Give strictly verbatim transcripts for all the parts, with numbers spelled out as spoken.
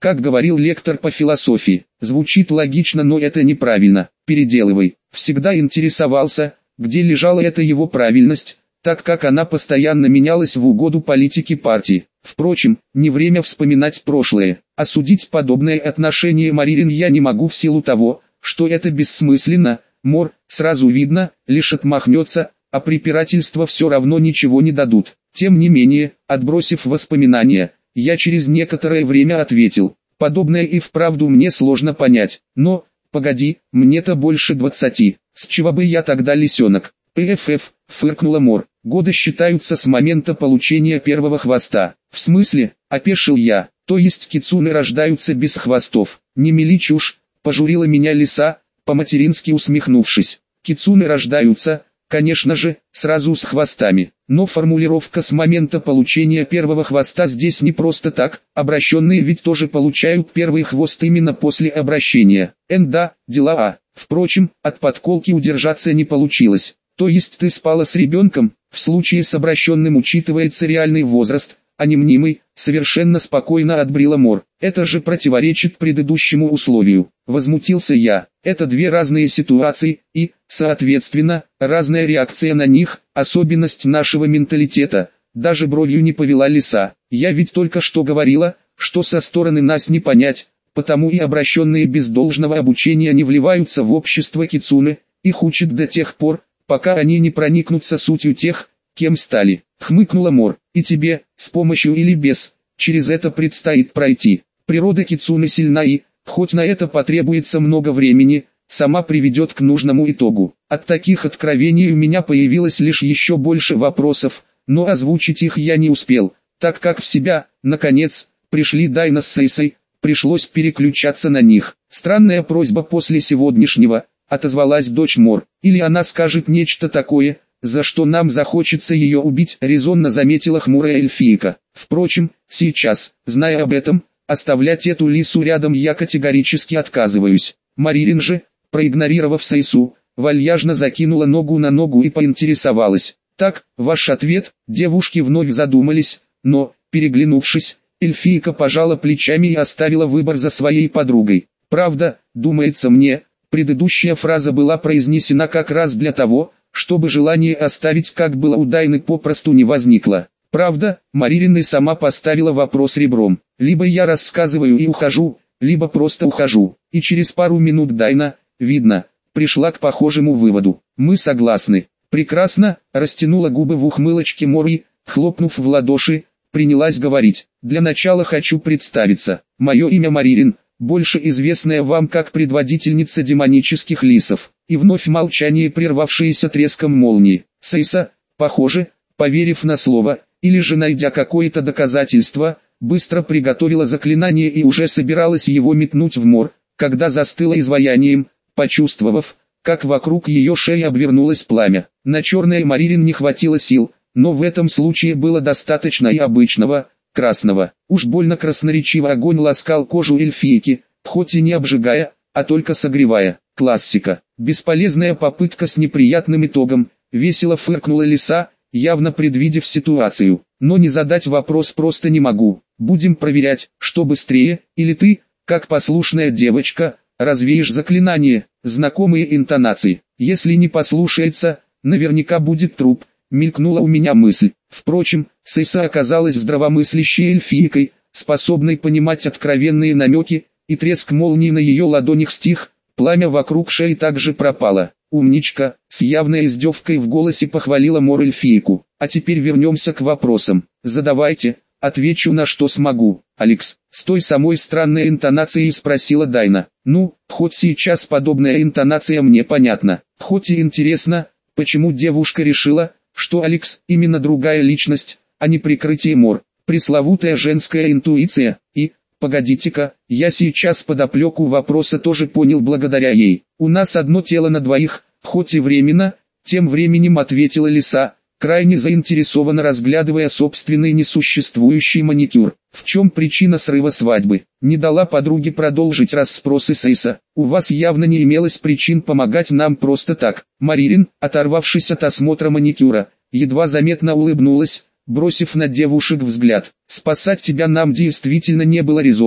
Как говорил лектор по философии, звучит логично, но это неправильно. Переделывай. Всегда интересовался, где лежала эта его правильность, так как она постоянно менялась в угоду политики партии. Впрочем, не время вспоминать прошлое. Осудить подобное отношение Маририн я не могу в силу того, что это бессмысленно. Мор, сразу видно, лишь отмахнется, а препирательства все равно ничего не дадут. Тем не менее, отбросив воспоминания, я через некоторое время ответил: подобное и вправду мне сложно понять. Но, погоди, мне-то больше двадцати, с чего бы я тогда лисенок? ПФФ, фыркнула Мор, годы считаются с момента получения первого хвоста. В смысле, опешил я, то есть кицуны рождаются без хвостов? Не мели чушь, пожурила меня лиса, по-матерински усмехнувшись. Кицуны рождаются, конечно же, сразу с хвостами, но формулировка с момента получения первого хвоста здесь не просто так, обращенные ведь тоже получают первый хвост именно после обращения. Н да, дела а. Впрочем, от подколки удержаться не получилось. То есть ты спала с ребенком, в случае с обращенным учитывается реальный возраст, а не мнимый, совершенно спокойно отбрила Мор. Это же противоречит предыдущему условию. Возмутился я. Это две разные ситуации, и, соответственно, разная реакция на них, особенность нашего менталитета. Даже бровью не повела лиса. Я ведь только что говорила, что со стороны нас не понять, потому и обращенные без должного обучения не вливаются в общество кицуне, их учат до тех пор, пока они не проникнутся сутью тех, кем стали. Хмыкнула Мор. И тебе, с помощью или без, через это предстоит пройти. Природа кицуне сильна и, хоть на это потребуется много времени, сама приведет к нужному итогу. От таких откровений у меня появилось лишь еще больше вопросов, но озвучить их я не успел, так как в себя, наконец, пришли Дайна с Сейсой, пришлось переключаться на них. Странная просьба после сегодняшнего, отозвалась дочь Мор, или она скажет нечто такое, за что нам захочется ее убить, резонно заметила хмурая эльфийка. Впрочем, сейчас, зная об этом, оставлять эту лису рядом я категорически отказываюсь. Маририн же, проигнорировав Сейсу, вальяжно закинула ногу на ногу и поинтересовалась: так, ваш ответ? Девушки вновь задумались, но, переглянувшись, эльфийка пожала плечами и оставила выбор за своей подругой. Правда, думается мне, предыдущая фраза была произнесена как раз для того, чтобы желание оставить как было у Дайны попросту не возникло. Правда, Маририн и сама поставила вопрос ребром. Либо я рассказываю и ухожу, либо просто ухожу. И через пару минут Дайна, видно, пришла к похожему выводу. Мы согласны. Прекрасно, растянула губы в ухмылочке Мори, хлопнув в ладоши, принялась говорить. Для начала хочу представиться. Мое имя Маририн, больше известная вам как предводительница демонических лисов. И вновь молчание, прервавшееся треском молнии. Сейса, похоже, поверив на слово, или же найдя какое-то доказательство, быстро приготовила заклинание и уже собиралась его метнуть в Мор, когда застыла изваянием, почувствовав, как вокруг ее шеи обвернулось пламя. На черное Маририн не хватило сил, но в этом случае было достаточно и обычного, красного. Уж больно красноречиво огонь ласкал кожу эльфийки, хоть и не обжигая, а только согревая. Классика. Бесполезная попытка с неприятным итогом, весело фыркнула лиса, явно предвидев ситуацию. Но не задать вопрос просто не могу. Будем проверять, что быстрее, или ты, как послушная девочка, развеешь заклинание, знакомые интонации. Если не послушается, наверняка будет труп, мелькнула у меня мысль. Впрочем, Сейса оказалась здравомыслящей эльфийкой, способной понимать откровенные намеки, и треск молнии на ее ладонях стих, пламя вокруг шеи также пропало. Умничка, с явной издевкой в голосе похвалила Мор эльфийку. А теперь вернемся к вопросам. Задавайте, отвечу на что смогу. Алекс, с той самой странной интонацией спросила Дайна. Ну, хоть сейчас подобная интонация мне понятна. Хоть и интересно, почему девушка решила, что Алекс именно другая личность, а не прикрытие Мор. Пресловутая женская интуиция, и... Погодите-ка, я сейчас подоплеку вопроса тоже понял благодаря ей. У нас одно тело на двоих, хоть и временно, тем временем ответила лиса, крайне заинтересованно разглядывая собственный несуществующий маникюр. В чем причина срыва свадьбы? Не дала подруге продолжить расспросы Сейса. У вас явно не имелось причин помогать нам просто так. Маририн, оторвавшись от осмотра маникюра, едва заметно улыбнулась, бросив на девушек взгляд. Спасать тебя нам действительно не было резона,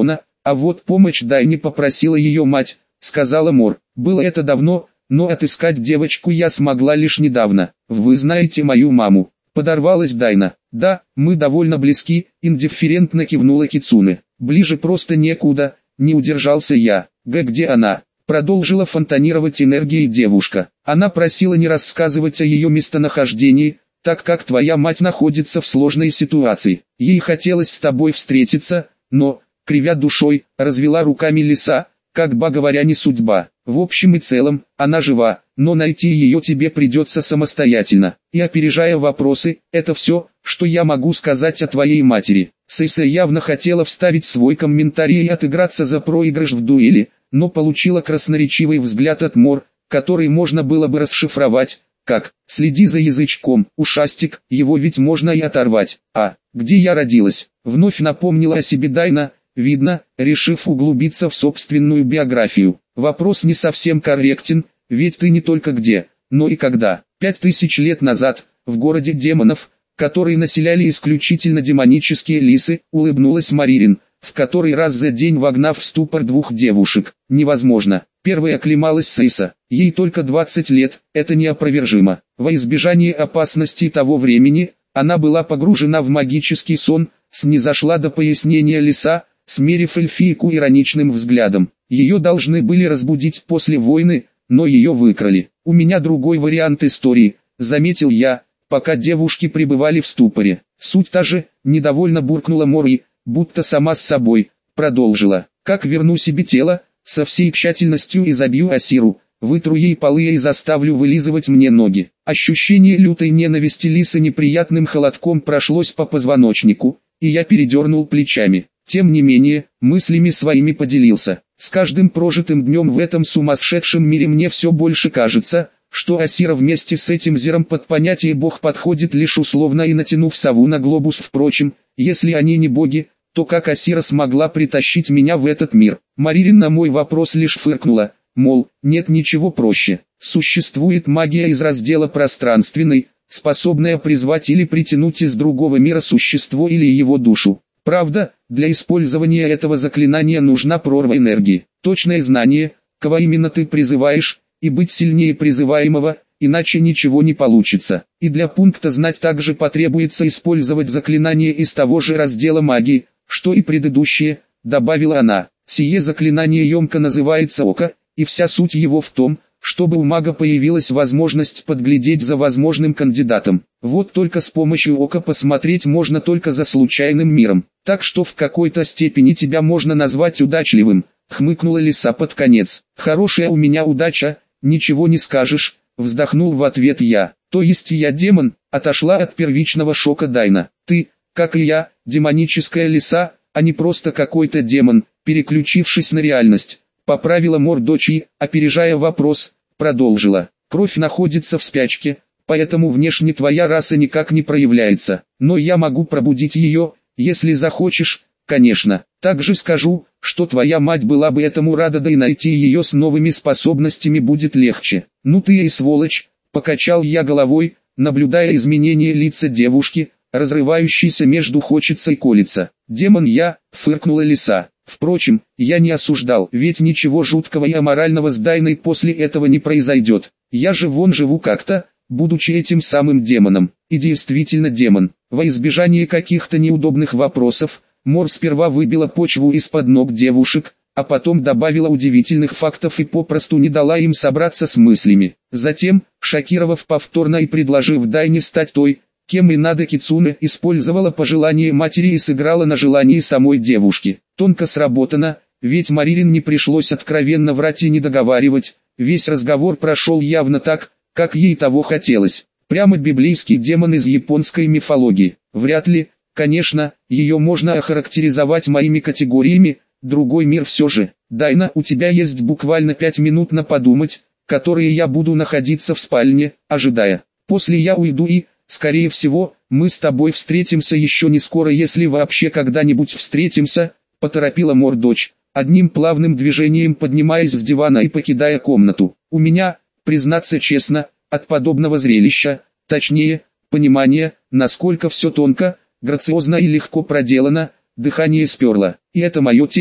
А вот помощь Дайне попросила ее мать, сказала Мор. Было это давно, но отыскать девочку я смогла лишь недавно. Вы знаете мою маму? Подорвалась Дайна. Да, мы довольно близки, индифферентно кивнула Кицуне. Ближе просто некуда, не удержался я. Г, где она? Продолжила фонтанировать энергией девушка. Она просила не рассказывать о ее местонахождении, так как твоя мать находится в сложной ситуации. Ей хотелось с тобой встретиться, но, кривя душой, развела руками Лиса, как бы говоря, не судьба. В общем и целом, она жива, но найти ее тебе придется самостоятельно. И опережая вопросы, это все, что я могу сказать о твоей матери. Сэйса явно хотела вставить свой комментарий и отыграться за проигрыш в дуэли, но получила красноречивый взгляд от Мор, который можно было бы расшифровать, как «следи за язычком, ушастик, его ведь можно и оторвать». А «где я родилась?» Вновь напомнила о себе Дайна, видно, решив углубиться в собственную биографию. Вопрос не совсем корректен, ведь ты не только где, но и когда. Пять тысяч лет назад, в городе демонов, который населяли исключительно демонические лисы, улыбнулась Маририн, в который раз за день вогнав в ступор двух девушек. Невозможно. Первая оклемалась Сэйса. Ей только двадцать лет, это неопровержимо. Во избежание опасностей того времени, она была погружена в магический сон, снизошла до пояснения Лиса, смерив эльфийку ироничным взглядом. Ее должны были разбудить после войны, но ее выкрали. У меня другой вариант истории, заметил я, пока девушки пребывали в ступоре. Суть та же, недовольно буркнула Мори, будто сама с собой, продолжила. Как верну себе тело, со всей тщательностью изобью Асиру, вытру ей полы и заставлю вылизывать мне ноги. Ощущение лютой ненависти Лисы неприятным холодком прошлось по позвоночнику, и я передернул плечами. Тем не менее, мыслями своими поделился. С каждым прожитым днем в этом сумасшедшем мире мне все больше кажется, что Асира вместе с этим зером под понятие «бог» подходит лишь условно и натянув сову на глобус. Впрочем, если они не боги, то как Асира смогла притащить меня в этот мир? Маририн на мой вопрос лишь фыркнула, мол, нет ничего проще. Существует магия из раздела пространственной, способная призвать или притянуть из другого мира существо или его душу. Правда, для использования этого заклинания нужна прорва энергии. Точное знание, кого именно ты призываешь, и быть сильнее призываемого, иначе ничего не получится. И для пункта знать также потребуется использовать заклинание из того же раздела магии, что и предыдущее, добавила она. Сие заклинание емко называется Око, и вся суть его в том, чтобы у мага появилась возможность подглядеть за возможным кандидатом. Вот только с помощью Ока посмотреть можно только за случайным миром. Так что в какой-то степени тебя можно назвать удачливым, хмыкнула Лиса под конец. Хорошая у меня удача, ничего не скажешь, вздохнул в ответ я. То есть я демон, отошла от первичного шока Дайна. Ты, как и я, демоническая лиса, а не просто какой-то демон, переключившись на реальность. Поправила Мор дочь и, опережая вопрос, продолжила. Кровь находится в спячке, поэтому внешне твоя раса никак не проявляется. Но я могу пробудить ее, если захочешь, конечно. Также скажу, что твоя мать была бы этому рада, да и найти ее с новыми способностями будет легче. Ну ты и сволочь, покачал я головой, наблюдая изменения лица девушки, разрывающейся между хочется и колется. Демон я, фыркнула Лиса. Впрочем, я не осуждал, ведь ничего жуткого и аморального с Дайной после этого не произойдет. Я же вон живу как-то, будучи этим самым демоном. И действительно демон. Во избежание каких-то неудобных вопросов, Мор сперва выбила почву из-под ног девушек, а потом добавила удивительных фактов и попросту не дала им собраться с мыслями. Затем, шокировав повторно и предложив Дайне стать той, кем и надо, Кицуне использовала пожелание матери и сыграла на желании самой девушки. Тонко сработано, ведь Маририн не пришлось откровенно врать и не договаривать, весь разговор прошел явно так, как ей того хотелось. Прямо библейский демон из японской мифологии. Вряд ли, конечно, ее можно охарактеризовать моими категориями, другой мир все же. Дайна, у тебя есть буквально пять минут на подумать, которые я буду находиться в спальне, ожидая. После я уйду и, скорее всего, мы с тобой встретимся еще не скоро, если вообще когда-нибудь встретимся, поторопила Мор дочь, одним плавным движением поднимаясь с дивана и покидая комнату. У меня, признаться честно, от подобного зрелища, точнее, понимания, насколько все тонко, грациозно и легко проделано, дыхание сперло. И это мое тело,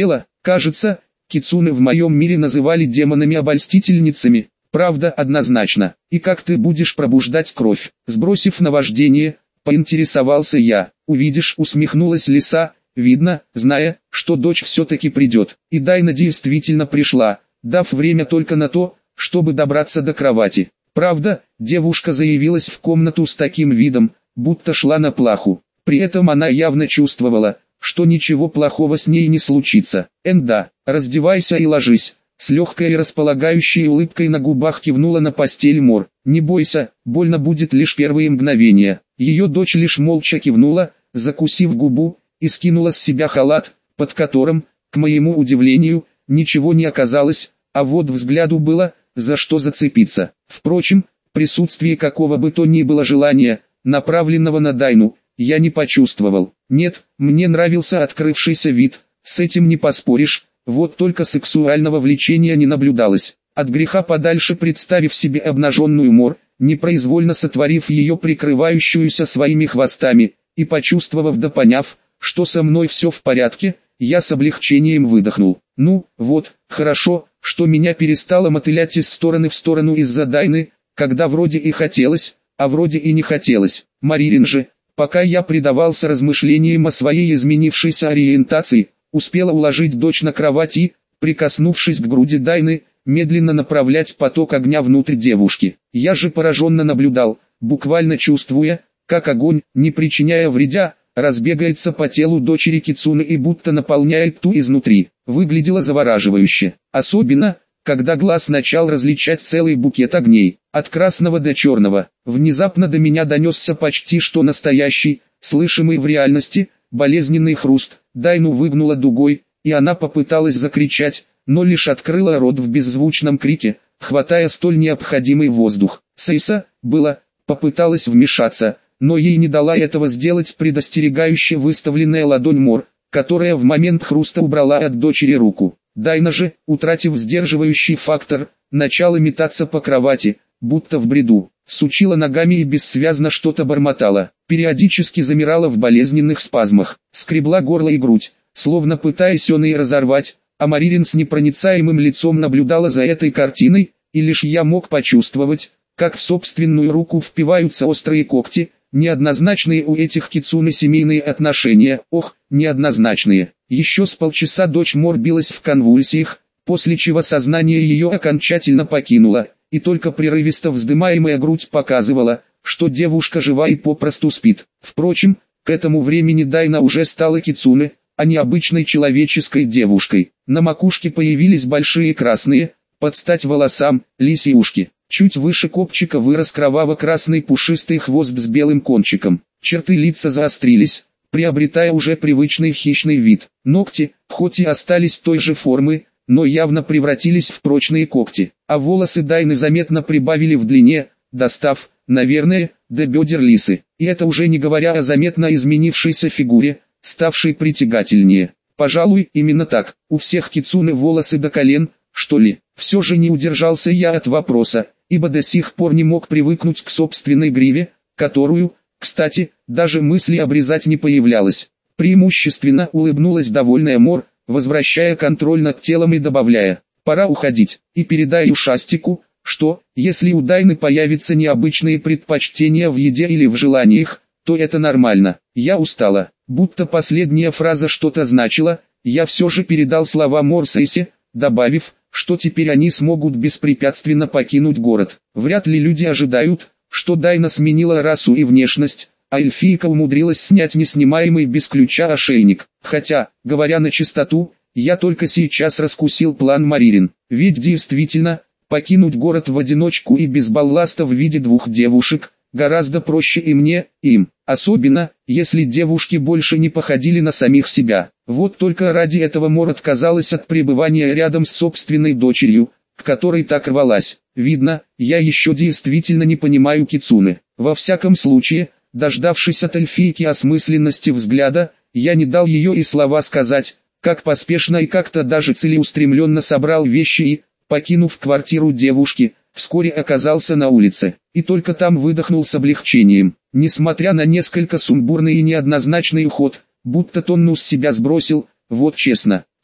Кажется, кицуне в моем мире называли демонами-обольстительницами. Правда, однозначно. И как ты будешь пробуждать кровь? Сбросив наваждение, поинтересовался я. Увидишь, усмехнулась лиса, видно, зная, что дочь все-таки придет. И Дайна действительно пришла, дав время только на то, чтобы добраться до кровати. Правда, девушка заявилась в комнату с таким видом, будто шла на плаху. При этом она явно чувствовала, что ничего плохого с ней не случится. «Энда, раздевайся и ложись», — с легкой и располагающей улыбкой на губах кивнула на постель Мор. «Не бойся, больно будет лишь первые мгновения». Ее дочь лишь молча кивнула, закусив губу, и скинула с себя халат, под которым, к моему удивлению, ничего не оказалось, а вот взгляду было, за что зацепиться. Впрочем, присутствие какого бы то ни было желания, направленного на Дайну, я не почувствовал. Нет, мне нравился открывшийся вид, с этим не поспоришь, вот только сексуального влечения не наблюдалось. От греха подальше представив себе обнаженную Мор, непроизвольно сотворив ее прикрывающуюся своими хвостами, и почувствовав да поняв, что со мной все в порядке, я с облегчением выдохнул. Ну, вот, хорошо, что меня перестало мотылять из стороны в сторону из-за Дайны, когда вроде и хотелось, а вроде и не хотелось. Маририн же, пока я предавался размышлениям о своей изменившейся ориентации, успела уложить дочь на кровать и, прикоснувшись к груди Дайны, медленно направлять поток огня внутрь девушки. Я же пораженно наблюдал, буквально чувствуя, как огонь, не причиняя вреда, разбегается по телу дочери кицуне и будто наполняет ту изнутри. Выглядело завораживающе, особенно, когда глаз начал различать целый букет огней, от красного до черного. Внезапно до меня донесся почти что настоящий, слышимый в реальности, болезненный хруст. Дайну выгнула дугой, и она попыталась закричать, но лишь открыла рот в беззвучном крике, хватая столь необходимый воздух. Сейса, было, попыталась вмешаться, но ей не дала этого сделать предостерегающе выставленная ладонь Мор, которая в момент хруста убрала от дочери руку. Дайна же, утратив сдерживающий фактор, начала метаться по кровати, будто в бреду, сучила ногами и бессвязно что-то бормотала, периодически замирала в болезненных спазмах, скребла горло и грудь, словно пытаясь он и разорвать, а Маририн с непроницаемым лицом наблюдала за этой картиной, и лишь я мог почувствовать, как в собственную руку впиваются острые когти. Неоднозначные у этих кицуне семейные отношения, ох, неоднозначные. Еще с полчаса дочь Мор билась в конвульсиях, после чего сознание ее окончательно покинуло, и только прерывисто вздымаемая грудь показывала, что девушка жива и попросту спит. Впрочем, к этому времени Дайна уже стала кицуне, а не обычной человеческой девушкой. На макушке появились большие красные, под стать волосам, лисьи ушки. Чуть выше копчика вырос кроваво-красный пушистый хвост с белым кончиком. Черты лица заострились, приобретая уже привычный хищный вид. Ногти, хоть и остались той же формы, но явно превратились в прочные когти. А волосы Дайны заметно прибавили в длине, достав, наверное, до бедер лисы. И это уже не говоря о заметно изменившейся фигуре, ставшей притягательнее. Пожалуй, именно так, у всех кицуне волосы до колен, что ли. Все же не удержался я от вопроса, ибо до сих пор не мог привыкнуть к собственной гриве, которую, кстати, даже мысли обрезать не появлялось. Преимущественно улыбнулась довольная Мор, возвращая контроль над телом и добавляя: «Пора уходить, и передай ушастику, что, если у Дайны появятся необычные предпочтения в еде или в желаниях, то это нормально. Я устала». Будто последняя фраза что-то значила, я все же передал слова Мор Сейсе, добавив, что теперь они смогут беспрепятственно покинуть город. Вряд ли люди ожидают, что Дайна сменила расу и внешность, а эльфийка умудрилась снять неснимаемый без ключа ошейник. Хотя, говоря на чистоту, я только сейчас раскусил план Маририн. Ведь действительно, покинуть город в одиночку и без балласта в виде двух девушек, гораздо проще и мне, и им. Особенно, если девушки больше не походили на самих себя. Вот только ради этого Мор отказалась от пребывания рядом с собственной дочерью, к которой так рвалась. Видно, я еще действительно не понимаю кицуне. Во всяком случае, дождавшись от эльфийки осмысленности взгляда, я не дал ее и слова сказать, как поспешно и как-то даже целеустремленно собрал вещи и, покинув квартиру девушки, вскоре оказался на улице, и только там выдохнул с облегчением. Несмотря на несколько сумбурный и неоднозначный уход, будто тонну с себя сбросил, вот честно,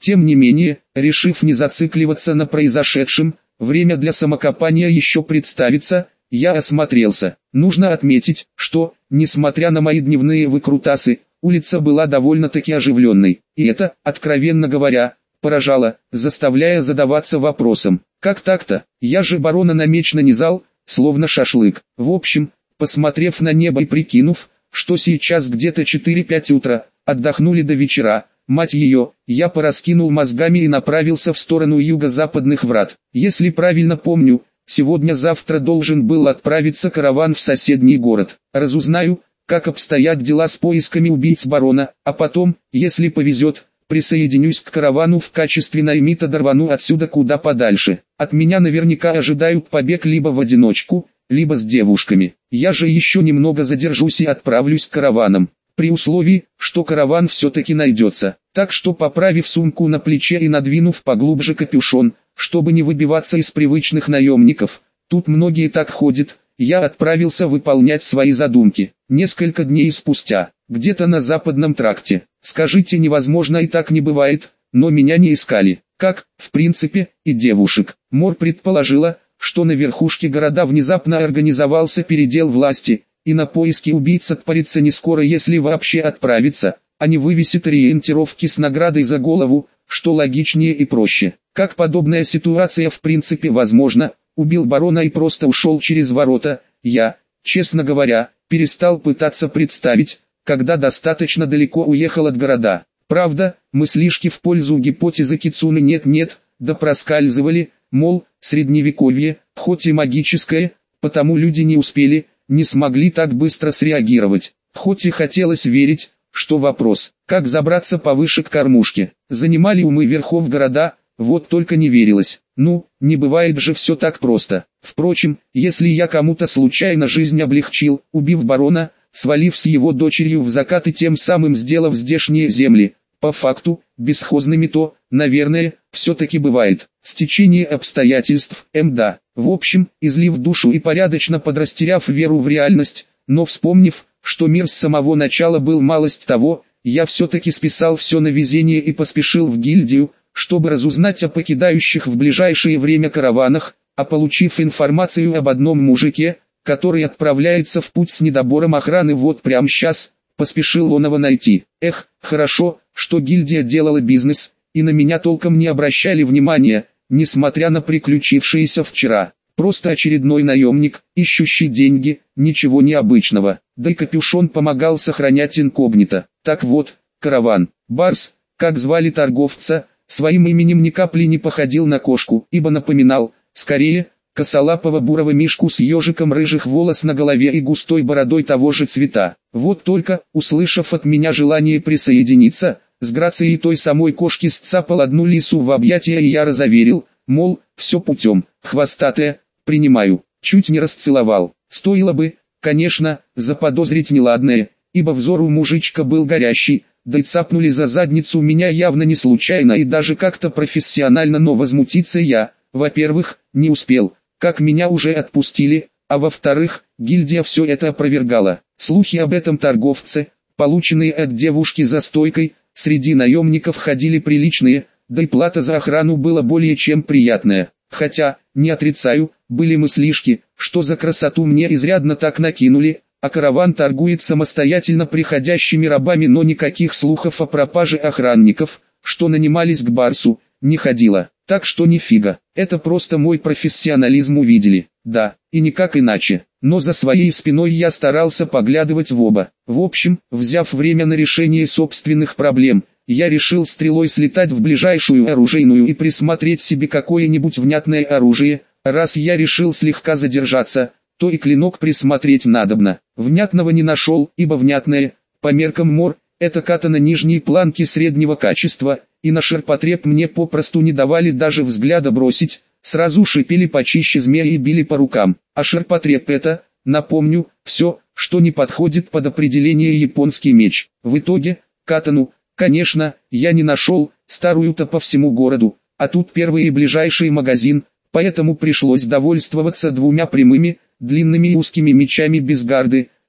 Тем не менее, решив не зацикливаться на произошедшем, время для самокопания еще представится, я осмотрелся. Нужно отметить, что, несмотря на мои дневные выкрутасы, улица была довольно-таки оживленной, и это, откровенно говоря, поражало, заставляя задаваться вопросом, как так-то, я же барона намечно низал, словно шашлык. В общем, посмотрев на небо и прикинув, что сейчас где-то четыре-пять утра, отдохнули до вечера, мать ее, я пораскинул мозгами и направился в сторону юго-западных врат. Если правильно помню, сегодня-завтра должен был отправиться караван в соседний город. Разузнаю, как обстоят дела с поисками убийц барона, а потом, если повезет, присоединюсь к каравану в качестве наймита, рвану отсюда куда подальше. От меня наверняка ожидают побег либо в одиночку, либо с девушками. Я же еще немного задержусь и отправлюсь караваном, при условии, что караван все-таки найдется. Так что, поправив сумку на плече и надвинув поглубже капюшон, чтобы не выбиваться из привычных наемников, тут многие так ходят, я отправился выполнять свои задумки. Несколько дней спустя, где-то на западном тракте, скажите, невозможно и так не бывает, но меня не искали, как, в принципе, и девушек. Мор предположила, что на верхушке города внезапно организовался передел власти, и на поиски убийц отпарится не скоро, если вообще отправится, а не вывесит ориентировки с наградой за голову, что логичнее и проще. Как подобная ситуация в принципе возможна, убил барона и просто ушел через ворота, я, честно говоря, перестал пытаться представить, когда достаточно далеко уехал от города. Правда, мыслишки в пользу гипотезы Кицуны нет-нет, да проскальзывали, мол, средневековье, хоть и магическое, потому люди не успели, не смогли так быстро среагировать. Хоть и хотелось верить, что вопрос, как забраться повыше к кормушке, занимали умы верхов города, вот только не верилось. Ну, не бывает же все так просто. Впрочем, если я кому-то случайно жизнь облегчил, убив барона, свалив с его дочерью в закат и тем самым сделав здешние земли, по факту, бесхозными, то, наверное, все-таки бывает. Стечение обстоятельств, мда. В общем, излив душу и порядочно подрастеряв веру в реальность, но вспомнив, что мир с самого начала был малость того, я все-таки списал все на везение и поспешил в гильдию, чтобы разузнать о покидающих в ближайшее время караванах, а получив информацию об одном мужике, который отправляется в путь с недобором охраны вот прямо сейчас, поспешил он его найти. Эх, хорошо, что гильдия делала бизнес, и на меня толком не обращали внимания, несмотря на приключившееся вчера. Просто очередной наемник, ищущий деньги, ничего необычного. Да и капюшон помогал сохранять инкогнито. Так вот, караван, Барс, как звали торговца, своим именем ни капли не походил на кошку, ибо напоминал, скорее, косолапого бурого мишку с ежиком рыжих волос на голове и густой бородой того же цвета. Вот только, услышав от меня желание присоединиться, с грацией той самой кошки сцапал одну лису в объятия, и я разоверил, мол, все путем, хвостатая, принимаю, чуть не расцеловал. Стоило бы, конечно, заподозрить неладное, ибо взор у мужичка был горящий, да и цапнули за задницу меня явно не случайно и даже как-то профессионально, но возмутиться я, во-первых, не успел, как меня уже отпустили, а во-вторых, гильдия все это опровергала. Слухи об этом торговце, полученные от девушки за стойкой, среди наемников ходили приличные, да и плата за охрану была более чем приятная. Хотя, не отрицаю, были мыслишки, что за красоту мне изрядно так накинули, а караван торгует самостоятельно приходящими рабами, но никаких слухов о пропаже охранников, что нанимались к Барсу, не ходило. Так что нифига, это просто мой профессионализм увидели, да, и никак иначе. Но за своей спиной я старался поглядывать в оба. В общем, взяв время на решение собственных проблем, я решил стрелой слетать в ближайшую оружейную и присмотреть себе какое-нибудь внятное оружие. Раз я решил слегка задержаться, то и клинок присмотреть надобно. Внятного не нашел, ибо внятное, по меркам Мор, это катана нижней планки среднего качества, и на ширпотреб мне попросту не давали даже взгляда бросить, сразу шипели почище змея и били по рукам. А ширпотреб это, напомню, все, что не подходит под определение японский меч. В итоге, катану, конечно, я не нашел, старую-то по всему городу, а тут первый и ближайший магазин, поэтому пришлось довольствоваться двумя прямыми, длинными и узкими мечами без гарды,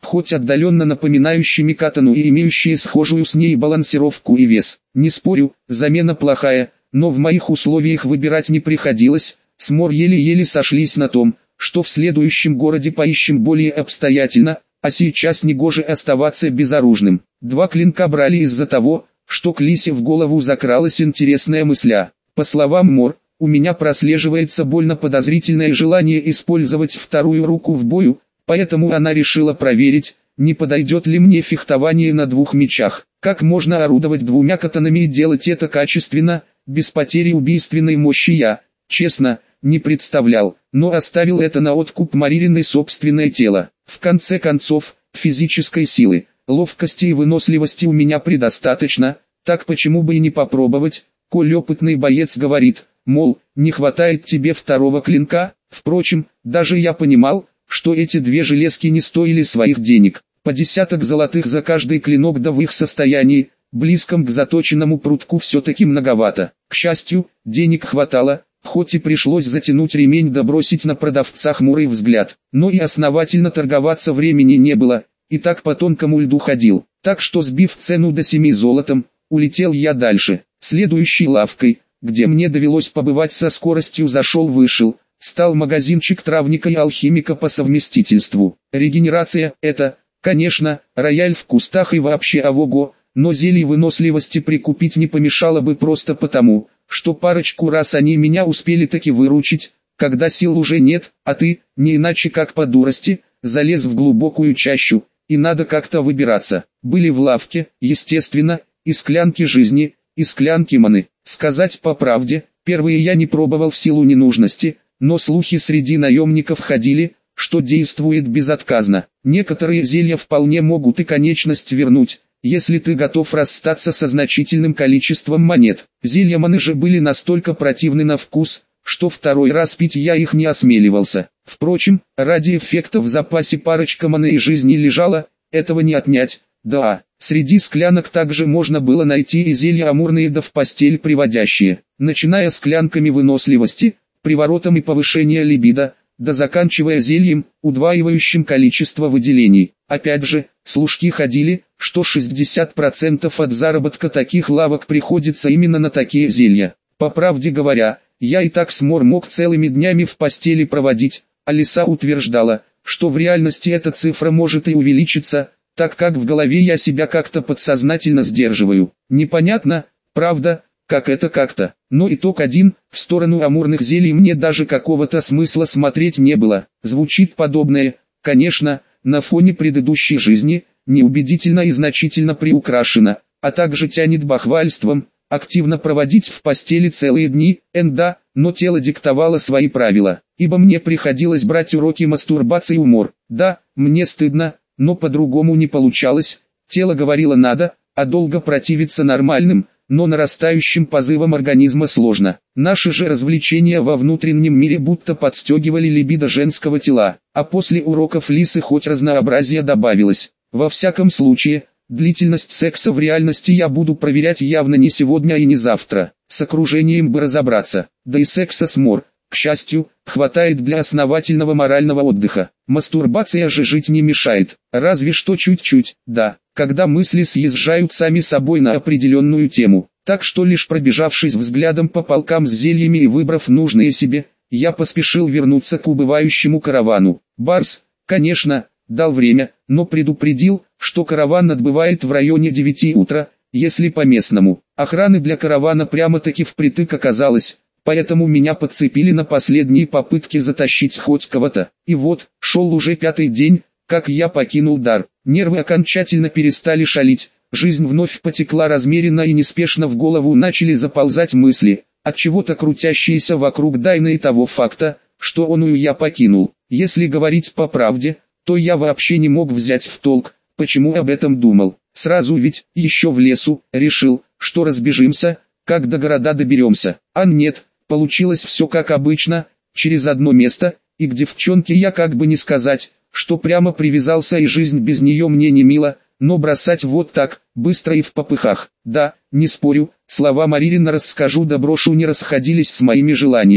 хоть отдаленно напоминающими катану и имеющие схожую с ней балансировку и вес. Не спорю, замена плохая, но в моих условиях выбирать не приходилось, с Мор еле-еле сошлись на том, что в следующем городе поищем более обстоятельно, а сейчас негоже оставаться безоружным. Два клинка брали из-за того, что к Лисе в голову закралась интересная мысля. По словам Мор, у меня прослеживается больно подозрительное желание использовать вторую руку в бою, поэтому она решила проверить, не подойдет ли мне фехтование на двух мечах. Как можно орудовать двумя катанами и делать это качественно, без потери убийственной мощи я, честно, не представлял, но оставил это на откуп Маририной собственное тело. В конце концов, физической силы, ловкости и выносливости у меня предостаточно, так почему бы и не попробовать, коль опытный боец говорит, мол, не хватает тебе второго клинка. Впрочем, даже я понимал, что эти две железки не стоили своих денег. По десяток золотых за каждый клинок, да в их состоянии, близком к заточенному прутку, все-таки многовато. К счастью, денег хватало, хоть и пришлось затянуть ремень да бросить на продавца хмурый взгляд. Но и основательно торговаться времени не было, и так по тонкому льду ходил. Так что, сбив цену до семи золотом, улетел я дальше. Следующей лавкой, где мне довелось побывать со скоростью зашел-вышел, стал магазинчик травника и алхимика по совместительству. Регенерация – это, конечно, рояль в кустах и вообще авого, но зелий выносливости прикупить не помешало бы просто потому, что парочку раз они меня успели таки выручить, когда сил уже нет, а ты, не иначе как по дурости, залез в глубокую чащу, и надо как-то выбираться. Были в лавке, естественно, и склянки жизни, и склянки маны. Сказать по правде, первые я не пробовал в силу ненужности, но слухи среди наемников ходили, что действует безотказно. Некоторые зелья вполне могут и конечность вернуть, если ты готов расстаться со значительным количеством монет. Зелья маны же были настолько противны на вкус, что второй раз пить я их не осмеливался. Впрочем, ради эффекта в запасе парочка маны и жизни лежала, этого не отнять. Да, среди склянок также можно было найти и зелья амурные да в постель приводящие, начиная склянками выносливости, приворотом и повышения либидо, да заканчивая зельем, удваивающим количество выделений. Опять же, слушки ходили, что шестьдесят процентов от заработка таких лавок приходится именно на такие зелья. По правде говоря, я и так с Мор мог целыми днями в постели проводить, а Лиса утверждала, что в реальности эта цифра может и увеличиться, так как в голове я себя как-то подсознательно сдерживаю. Непонятно, правда, как это как-то. Но итог один, в сторону амурных зелий мне даже какого-то смысла смотреть не было. Звучит подобное, конечно, на фоне предыдущей жизни, неубедительно и значительно приукрашено, а также тянет бахвальством, активно проводить в постели целые дни, энда, но тело диктовало свои правила, ибо мне приходилось брать уроки мастурбации у Мор. Да, мне стыдно, но по-другому не получалось, тело говорило надо, а долго противиться нормальным, но нарастающим позывам организма сложно. Наши же развлечения во внутреннем мире будто подстегивали либидо женского тела, а после уроков Лисы хоть разнообразие добавилось. Во всяком случае, длительность секса в реальности я буду проверять явно не сегодня и не завтра, с окружением бы разобраться, да и секса с Мор, к счастью, хватает для основательного морального отдыха. Мастурбация же жить не мешает, разве что чуть-чуть, да, когда мысли съезжают сами собой на определенную тему. Так что лишь пробежавшись взглядом по полкам с зельями и выбрав нужные себе, я поспешил вернуться к убывающему каравану. Барс, конечно, дал время, но предупредил, что караван отбывает в районе девяти утра, если по-местному. Охраны для каравана прямо-таки впритык оказалось, поэтому меня подцепили на последние попытки затащить хоть кого-то. И вот, шел уже пятый день, как я покинул дар. Нервы окончательно перестали шалить, жизнь вновь потекла размеренно и неспешно, в голову начали заползать мысли, от чего-то крутящиеся вокруг Дайна и того факта, что оную я покинул. Если говорить по правде, то я вообще не мог взять в толк, почему об этом думал. Сразу ведь, еще в лесу, решил, что разбежимся, как до города доберемся. А нет, получилось все как обычно, через одно место, и к девчонке я как бы не сказать, что прямо привязался, и жизнь без нее мне не мила, но бросать вот так, быстро и в попыхах. Да, не спорю, слова Маририна «расскажу да брошу» не расходились с моими желаниями.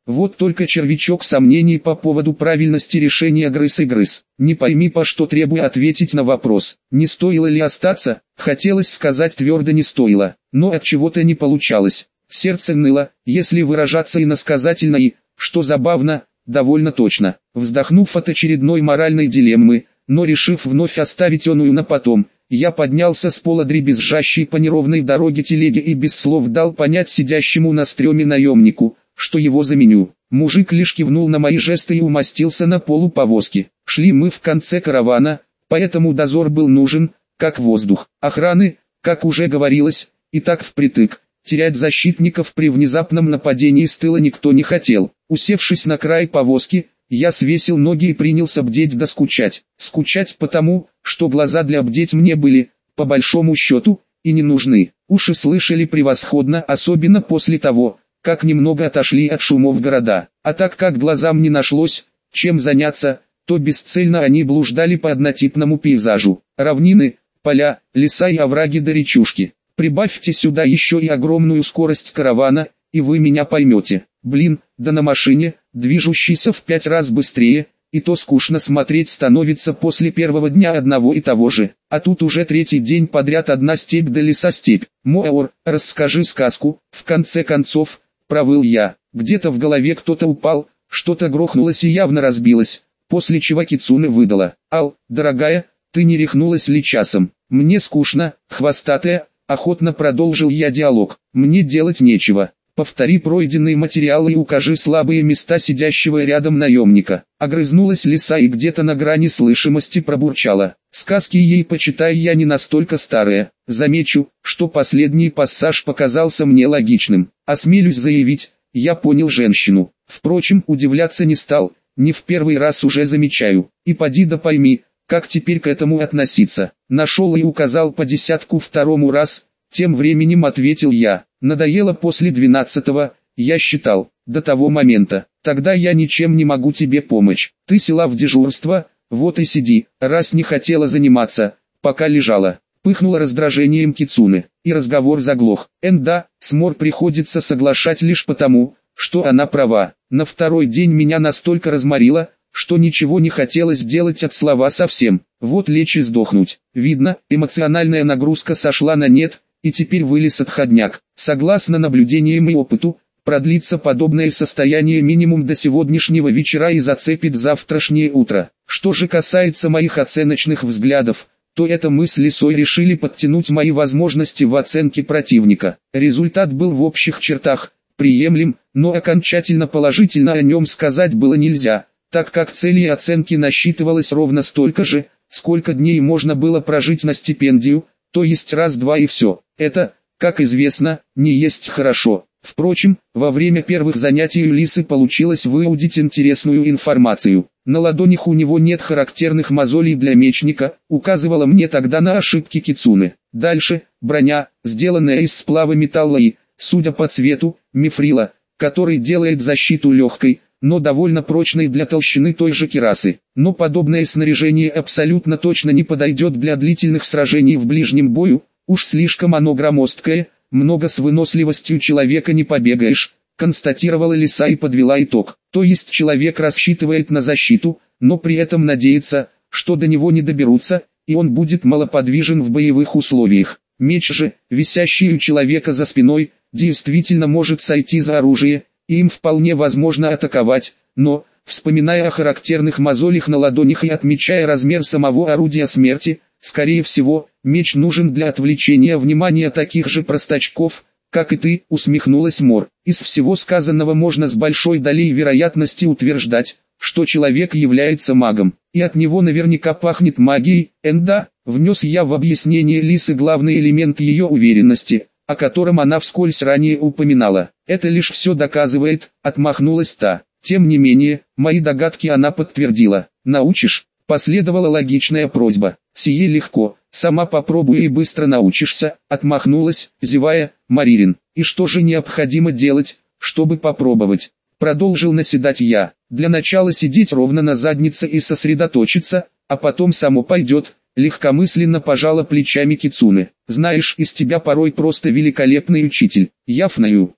Вот только червячок сомнений по поводу правильности решения грыз и грыз. Не пойми, по что требую ответить на вопрос, не стоило ли остаться. Хотелось сказать твердо не стоило, но от чего-то не получалось. Сердце ныло, если выражаться иносказательно, и, что забавно, довольно точно. Вздохнув от очередной моральной дилеммы, но решив вновь оставить оную на потом, я поднялся с пола дребезжащей по неровной дороге телеги и без слов дал понять сидящему на стреме наемнику, что его заменю. Мужик лишь кивнул на мои жесты и умостился на полу повозки. Шли мы в конце каравана, поэтому дозор был нужен, как воздух. Охраны, как уже говорилось, и так впритык. Терять защитников при внезапном нападении с тыла никто не хотел. Усевшись на край повозки, я свесил ноги и принялся бдеть да скучать. Скучать потому, что глаза для бдеть мне были, по большому счету, и не нужны. Уши слышали превосходно, особенно после того, как немного отошли от шумов города. А так как глазам не нашлось, чем заняться, то бесцельно они блуждали по однотипному пейзажу. Равнины, поля, леса и овраги до речушки. Прибавьте сюда еще и огромную скорость каравана, и вы меня поймете. Блин, да на машине, движущейся в пять раз быстрее, и то скучно смотреть становится после первого дня одного и того же. А тут уже третий день подряд одна степь да леса степь. Моор, расскажи сказку, в конце концов, провыл я. Где-то в голове кто-то упал, что-то грохнулось и явно разбилось, после чего Кицуне выдала: «Ал, дорогая, ты не рехнулась ли часом? Мне скучно, хвостатая». Охотно продолжил я диалог. «Мне делать нечего. Повтори пройденные материалы и укажи слабые места сидящего рядом наемника». Огрызнулась лиса и где-то на грани слышимости пробурчала: «Сказки ей почитай, я не настолько старая». Замечу, что последний пассаж показался мне логичным. Осмелюсь заявить, я понял женщину. Впрочем, удивляться не стал, не в первый раз уже замечаю. И поди да пойми, как теперь к этому относиться. Нашел и указал по десятку второму раз, тем временем ответил я. Надоело после двенадцатого, я считал, до того момента. Тогда я ничем не могу тебе помочь. Ты села в дежурство, вот и сиди, раз не хотела заниматься, пока лежала. Пыхнуло раздражением Кицуне, и разговор заглох. Энда, с Мор приходится соглашать лишь потому, что она права. На второй день меня настолько разморило, что ничего не хотелось делать от слова совсем. Вот лечь и сдохнуть. Видно, эмоциональная нагрузка сошла на нет, и теперь вылез отходняк. Согласно наблюдениям и опыту, продлится подобное состояние минимум до сегодняшнего вечера и зацепит завтрашнее утро. Что же касается моих оценочных взглядов, то это мы с лисой решили подтянуть мои возможности в оценке противника. Результат был в общих чертах приемлем, но окончательно положительно о нем сказать было нельзя, так как цели и оценки насчитывалось ровно столько же, сколько дней можно было прожить на стипендию, то есть раз-два и все. Это, как известно, не есть хорошо. Впрочем, во время первых занятий у лисы получилось выудить интересную информацию. На ладонях у него нет характерных мозолей для мечника, указывала мне тогда на ошибки Кицуне. Дальше, броня, сделанная из сплава металла и, судя по цвету, мифрила, который делает защиту легкой, но довольно прочной для толщины той же кирасы. Но подобное снаряжение абсолютно точно не подойдет для длительных сражений в ближнем бою, уж слишком оно громоздкое, много с выносливостью человека не побегаешь, констатировала лиса и подвела итог. То есть человек рассчитывает на защиту, но при этом надеется, что до него не доберутся, и он будет малоподвижен в боевых условиях. Меч же, висящий у человека за спиной, действительно может сойти за оружие, и им вполне возможно атаковать, но, вспоминая о характерных мозолях на ладонях и отмечая размер самого орудия смерти, скорее всего, меч нужен для отвлечения внимания таких же простачков, как и ты, усмехнулась Мор. Из всего сказанного можно с большой долей вероятности утверждать, что человек является магом, и от него наверняка пахнет магией. Энда, внес я в объяснение лисы главный элемент ее уверенности, о котором она вскользь ранее упоминала. Это лишь все доказывает, отмахнулась та. Тем не менее, мои догадки она подтвердила. Научишь? Последовала логичная просьба. Сие легко, сама попробуй и быстро научишься, отмахнулась, зевая, Маририн. И что же необходимо делать, чтобы попробовать? Продолжил наседать я. Для начала сидеть ровно на заднице и сосредоточиться, а потом само пойдет. Легкомысленно пожала плечами Кицуне. Знаешь, из тебя порой просто великолепный учитель. Яфнаю,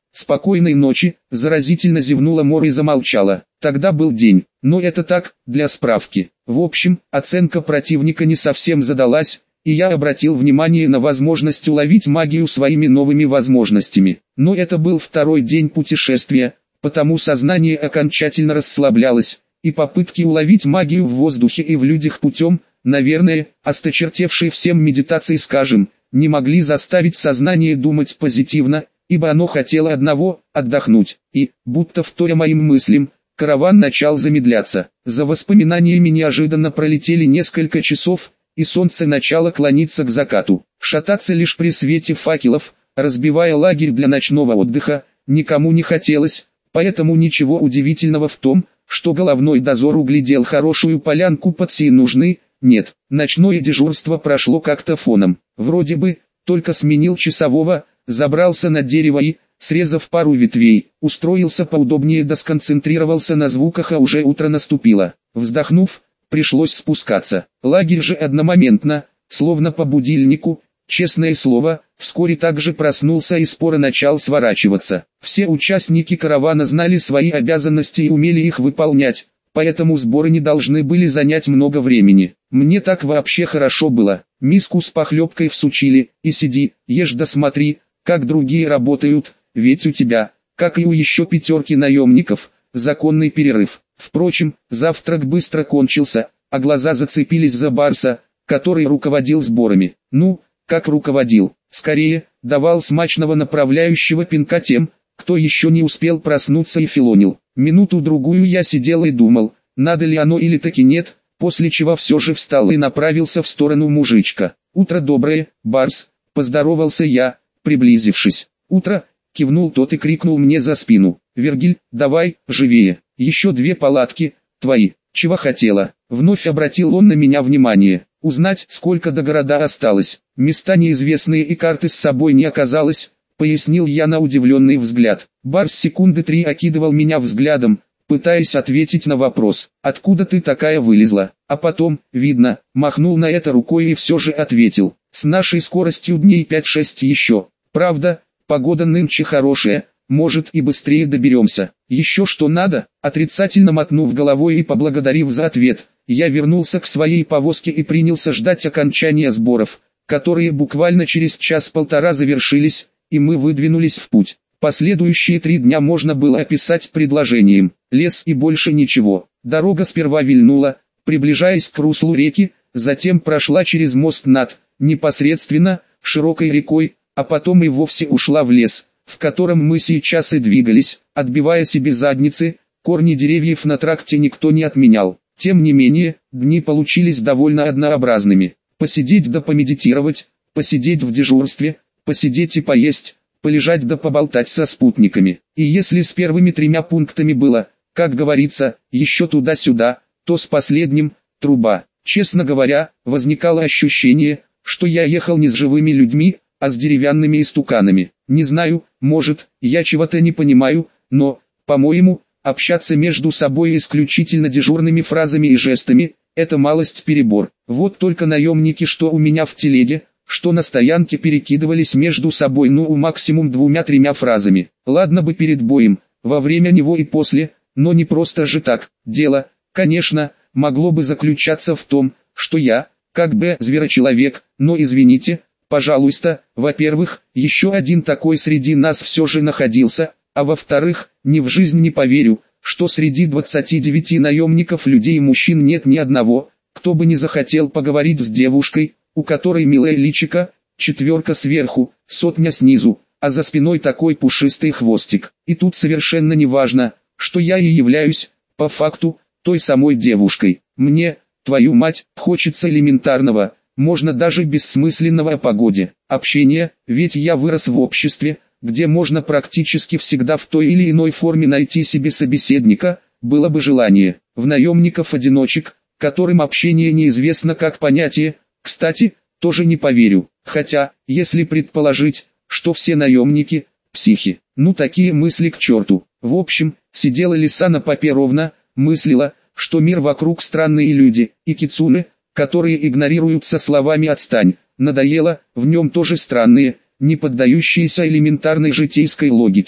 Спокойной ночи, заразительно зевнула Мор и замолчала. Тогда был день, но это так, для справки. В общем, оценка противника не совсем задалась, и я обратил внимание на возможность уловить магию своими новыми возможностями. Но это был второй день путешествия, потому сознание окончательно расслаблялось, и попытки уловить магию в воздухе и в людях путем, наверное, осточертевшей всем медитации скажем, не могли заставить сознание думать позитивно, ибо оно хотело одного – отдохнуть, и, будто вторя моим мыслям, караван начал замедляться. За воспоминаниями неожиданно пролетели несколько часов, и солнце начало клониться к закату. Шататься лишь при свете факелов, разбивая лагерь для ночного отдыха, никому не хотелось, поэтому ничего удивительного в том, что головной дозор углядел хорошую полянку под сей нужны, нет. Ночное дежурство прошло как-то фоном. Вроде бы, только сменил часового, забрался на дерево и, срезав пару ветвей, устроился поудобнее да сконцентрировался на звуках, а уже утро наступило. Вздохнув, пришлось спускаться. Лагерь же одномоментно, словно по будильнику, честное слово, вскоре также проснулся и споро начал сворачиваться. Все участники каравана знали свои обязанности и умели их выполнять, поэтому сборы не должны были занять много времени. Мне так вообще хорошо было. Миску с похлебкой всучили, и сиди, ешь да смотри, как другие работают, ведь у тебя, как и у еще пятерки наемников, законный перерыв. Впрочем, завтрак быстро кончился, а глаза зацепились за Барса, который руководил сборами. Ну, как руководил, скорее, давал смачного направляющего пинка тем, кто еще не успел проснуться и филонил. Минуту-другую я сидел и думал, надо ли оно или таки нет, после чего все же встал и направился в сторону мужичка. «Утро доброе, Барс», — поздоровался я, приблизившись. «Утро», — кивнул тот и крикнул мне за спину. «Вергиль, давай, живее, еще две палатки, твои, чего хотела?» Вновь обратил он на меня внимание. «Узнать, сколько до города осталось. Места неизвестные и карты с собой не оказалось», — пояснил я на удивленный взгляд. Барс секунды три окидывал меня взглядом, пытаясь ответить на вопрос, «Откуда ты такая вылезла?» А потом, видно, махнул на это рукой и все же ответил, «С нашей скоростью дней пять-шесть еще. Правда, погода нынче хорошая, может и быстрее доберемся. Еще что надо?» Отрицательно мотнув головой и поблагодарив за ответ, я вернулся к своей повозке и принялся ждать окончания сборов, которые буквально через час-полтора завершились, и мы выдвинулись в путь. Последующие три дня можно было описать предложением: лес и больше ничего. Дорога сперва вильнула, приближаясь к руслу реки, затем прошла через мост над, непосредственно, широкой рекой, а потом и вовсе ушла в лес, в котором мы сейчас и двигались, отбивая себе задницы. Корни деревьев на тракте никто не отменял. Тем не менее, дни получились довольно однообразными. Посидеть да помедитировать, посидеть в дежурстве, посидеть и поесть, полежать да поболтать со спутниками. И если с первыми тремя пунктами было, как говорится, еще туда-сюда, то с последним – труба. Честно говоря, возникало ощущение, что я ехал не с живыми людьми, а с деревянными истуканами. Не знаю, может, я чего-то не понимаю, но, по-моему, общаться между собой исключительно дежурными фразами и жестами – это малость перебор. Вот только наемники, что у меня в телеге, что на стоянке, перекидывались между собой ну максимум двумя-тремя фразами. Ладно бы перед боем, во время него и после, но не просто же так. Дело, конечно, могло бы заключаться в том, что я, как бы зверочеловек, но извините, пожалуйста, во-первых, еще один такой среди нас все же находился, а во-вторых, ни в жизнь не поверю, что среди двадцати девяти наемников людей и мужчин нет ни одного, кто бы не захотел поговорить с девушкой, у которой милое личико, четверка сверху, сотня снизу, а за спиной такой пушистый хвостик. И тут совершенно не важно, что я и являюсь, по факту, той самой девушкой. Мне, твою мать, хочется элементарного, можно даже бессмысленного о погоде, общения, ведь я вырос в обществе, где можно практически всегда в той или иной форме найти себе собеседника, было бы желание. В наемников-одиночек, которым общение неизвестно как понятие, кстати, тоже не поверю. Хотя, если предположить, что все наемники – психи, ну такие мысли к черту. В общем, сидела лиса на попе ровно, мыслила, что мир вокруг странные люди, и кицуне, которые игнорируются словами «отстань», надоело, в нем тоже странные, не поддающиеся элементарной житейской логике.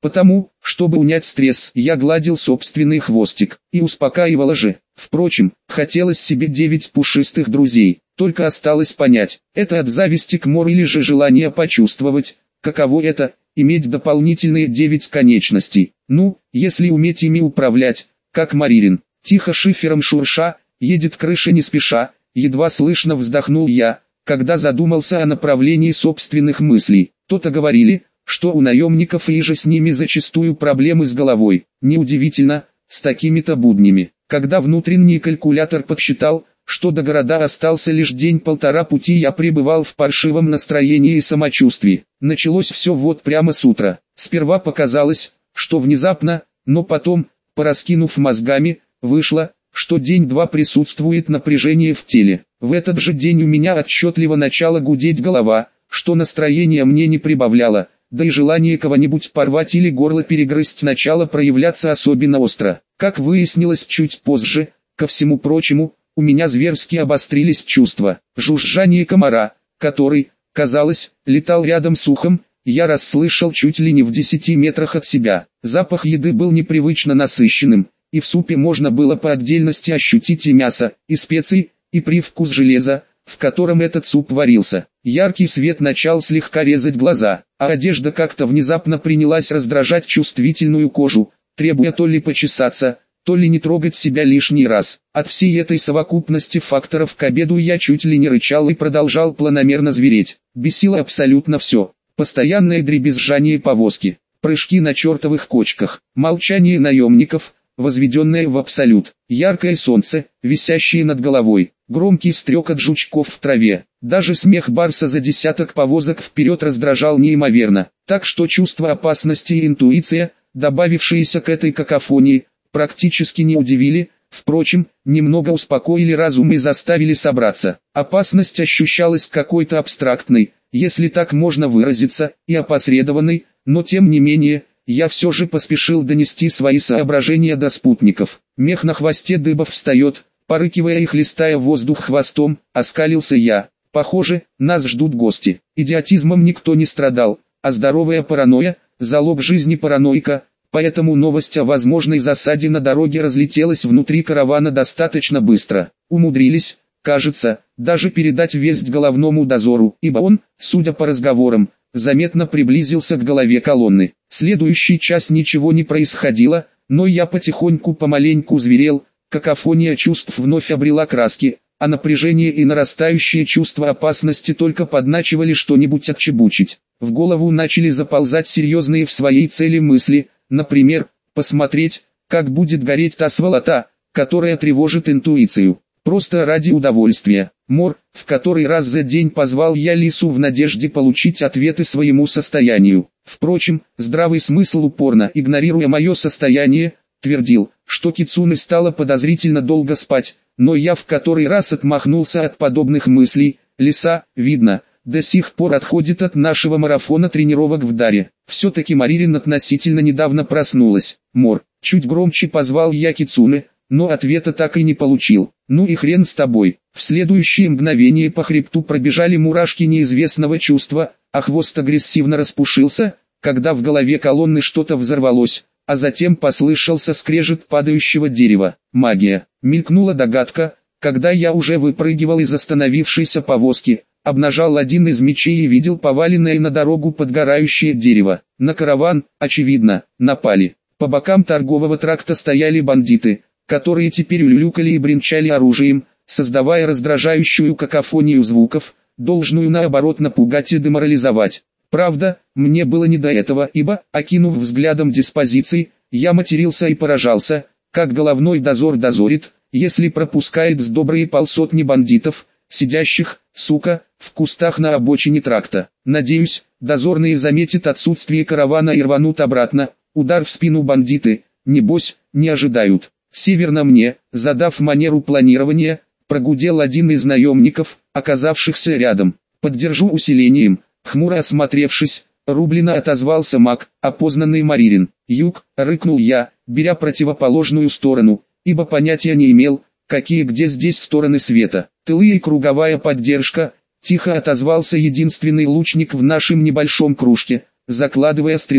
Потому, чтобы унять стресс, я гладил собственный хвостик, и успокаивала же. Впрочем, хотелось себе девять пушистых друзей, только осталось понять, это от зависти к Мор или же желание почувствовать, каково это, иметь дополнительные девять конечностей. Ну, если уметь ими управлять, как Маририн. Тихо шифером шурша, едет крыша не спеша, едва слышно вздохнул я, когда задумался о направлении собственных мыслей. То-то говорили, что у наемников и же с ними зачастую проблемы с головой. Неудивительно, с такими-то буднями. Когда внутренний калькулятор подсчитал, что до города остался лишь день-полтора пути, я пребывал в паршивом настроении и самочувствии. Началось все вот прямо с утра. Сперва показалось, что внезапно, но потом, пораскинув мозгами, вышло, что день-два присутствует напряжение в теле. В этот же день у меня отчетливо начала гудеть голова, что настроение мне не прибавляло, да и желание кого-нибудь порвать или горло перегрызть начало проявляться особенно остро. Как выяснилось чуть позже, ко всему прочему, у меня зверски обострились чувства. Жужжание комара, который, казалось, летал рядом с ухом, я расслышал чуть ли не в десяти метрах от себя. Запах еды был непривычно насыщенным, и в супе можно было по отдельности ощутить и мясо, и специи, и привкус железа, в котором этот суп варился. Яркий свет начал слегка резать глаза, а одежда как-то внезапно принялась раздражать чувствительную кожу, требуя то ли почесаться, то ли не трогать себя лишний раз. От всей этой совокупности факторов к обеду я чуть ли не рычал и продолжал планомерно звереть. Бесило абсолютно все. Постоянное дребезжание повозки, прыжки на чертовых кочках, молчание наемников, возведенное в абсолют, яркое солнце, висящее над головой, громкий стрекот жучков в траве. Даже смех барса за десяток повозок вперед раздражал неимоверно, так что чувство опасности и интуиция, добавившиеся к этой какофонии, практически не удивили, впрочем, немного успокоили разум и заставили собраться. Опасность ощущалась какой-то абстрактной, если так можно выразиться, и опосредованной, но тем не менее, я все же поспешил донести свои соображения до спутников. Мех на хвосте дыбов встает, порыкивая и хлестая воздух хвостом, оскалился я. Похоже, нас ждут гости. Идиотизмом никто не страдал, а здоровая паранойя – залог жизни параноика, поэтому новость о возможной засаде на дороге разлетелась внутри каравана достаточно быстро. Умудрились, кажется, даже передать весть головному дозору, ибо он, судя по разговорам, заметно приблизился к голове колонны. Следующий час ничего не происходило, но я потихоньку помаленьку зверел, какофония чувств вновь обрела краски, а напряжение и нарастающее чувство опасности только подначивали что-нибудь отчебучить. В голову начали заползать серьезные в своей цели мысли, например, посмотреть, как будет гореть та сволота, которая тревожит интуицию. Просто ради удовольствия. Мор, в который раз за день позвал я Лису в надежде получить ответы своему состоянию. Впрочем, здравый смысл упорно, игнорируя мое состояние, твердил, что Кицуне стало подозрительно долго спать, но я в который раз отмахнулся от подобных мыслей. Лиса, видно, до сих пор отходит от нашего марафона тренировок в Даре. Все-таки Маририн относительно недавно проснулась. Мор, чуть громче позвал я Кицуне, но ответа так и не получил. Ну и хрен с тобой. В следующее мгновение по хребту пробежали мурашки неизвестного чувства, а хвост агрессивно распушился, когда в голове колонны что-то взорвалось, а затем послышался скрежет падающего дерева. Магия. Мелькнула догадка, когда я уже выпрыгивал из остановившейся повозки, обнажал один из мечей и видел поваленное на дорогу подгорающее дерево. На караван, очевидно, напали. По бокам торгового тракта стояли бандиты, которые теперь улюлюкали и бренчали оружием, создавая раздражающую какофонию звуков, должную наоборот напугать и деморализовать. Правда, мне было не до этого, ибо, окинув взглядом диспозиции, я матерился и поражался, как головной дозор дозорит, если пропускает с добрые полсотни бандитов, сидящих, сука, в кустах на обочине тракта. Надеюсь, дозорные заметят отсутствие каравана и рванут обратно. Удар в спину бандиты, небось, не ожидают. Северно мне, задав манеру планирования, прогудел один из наемников, оказавшихся рядом. Поддержу усилением. Хмуро осмотревшись, рублено отозвался маг, опознанный Маририн. Юг, рыкнул я, беря противоположную сторону, ибо понятия не имел, какие где здесь стороны света. Тылы и круговая поддержка, тихо отозвался единственный лучник в нашем небольшом кружке, закладывая стрелу.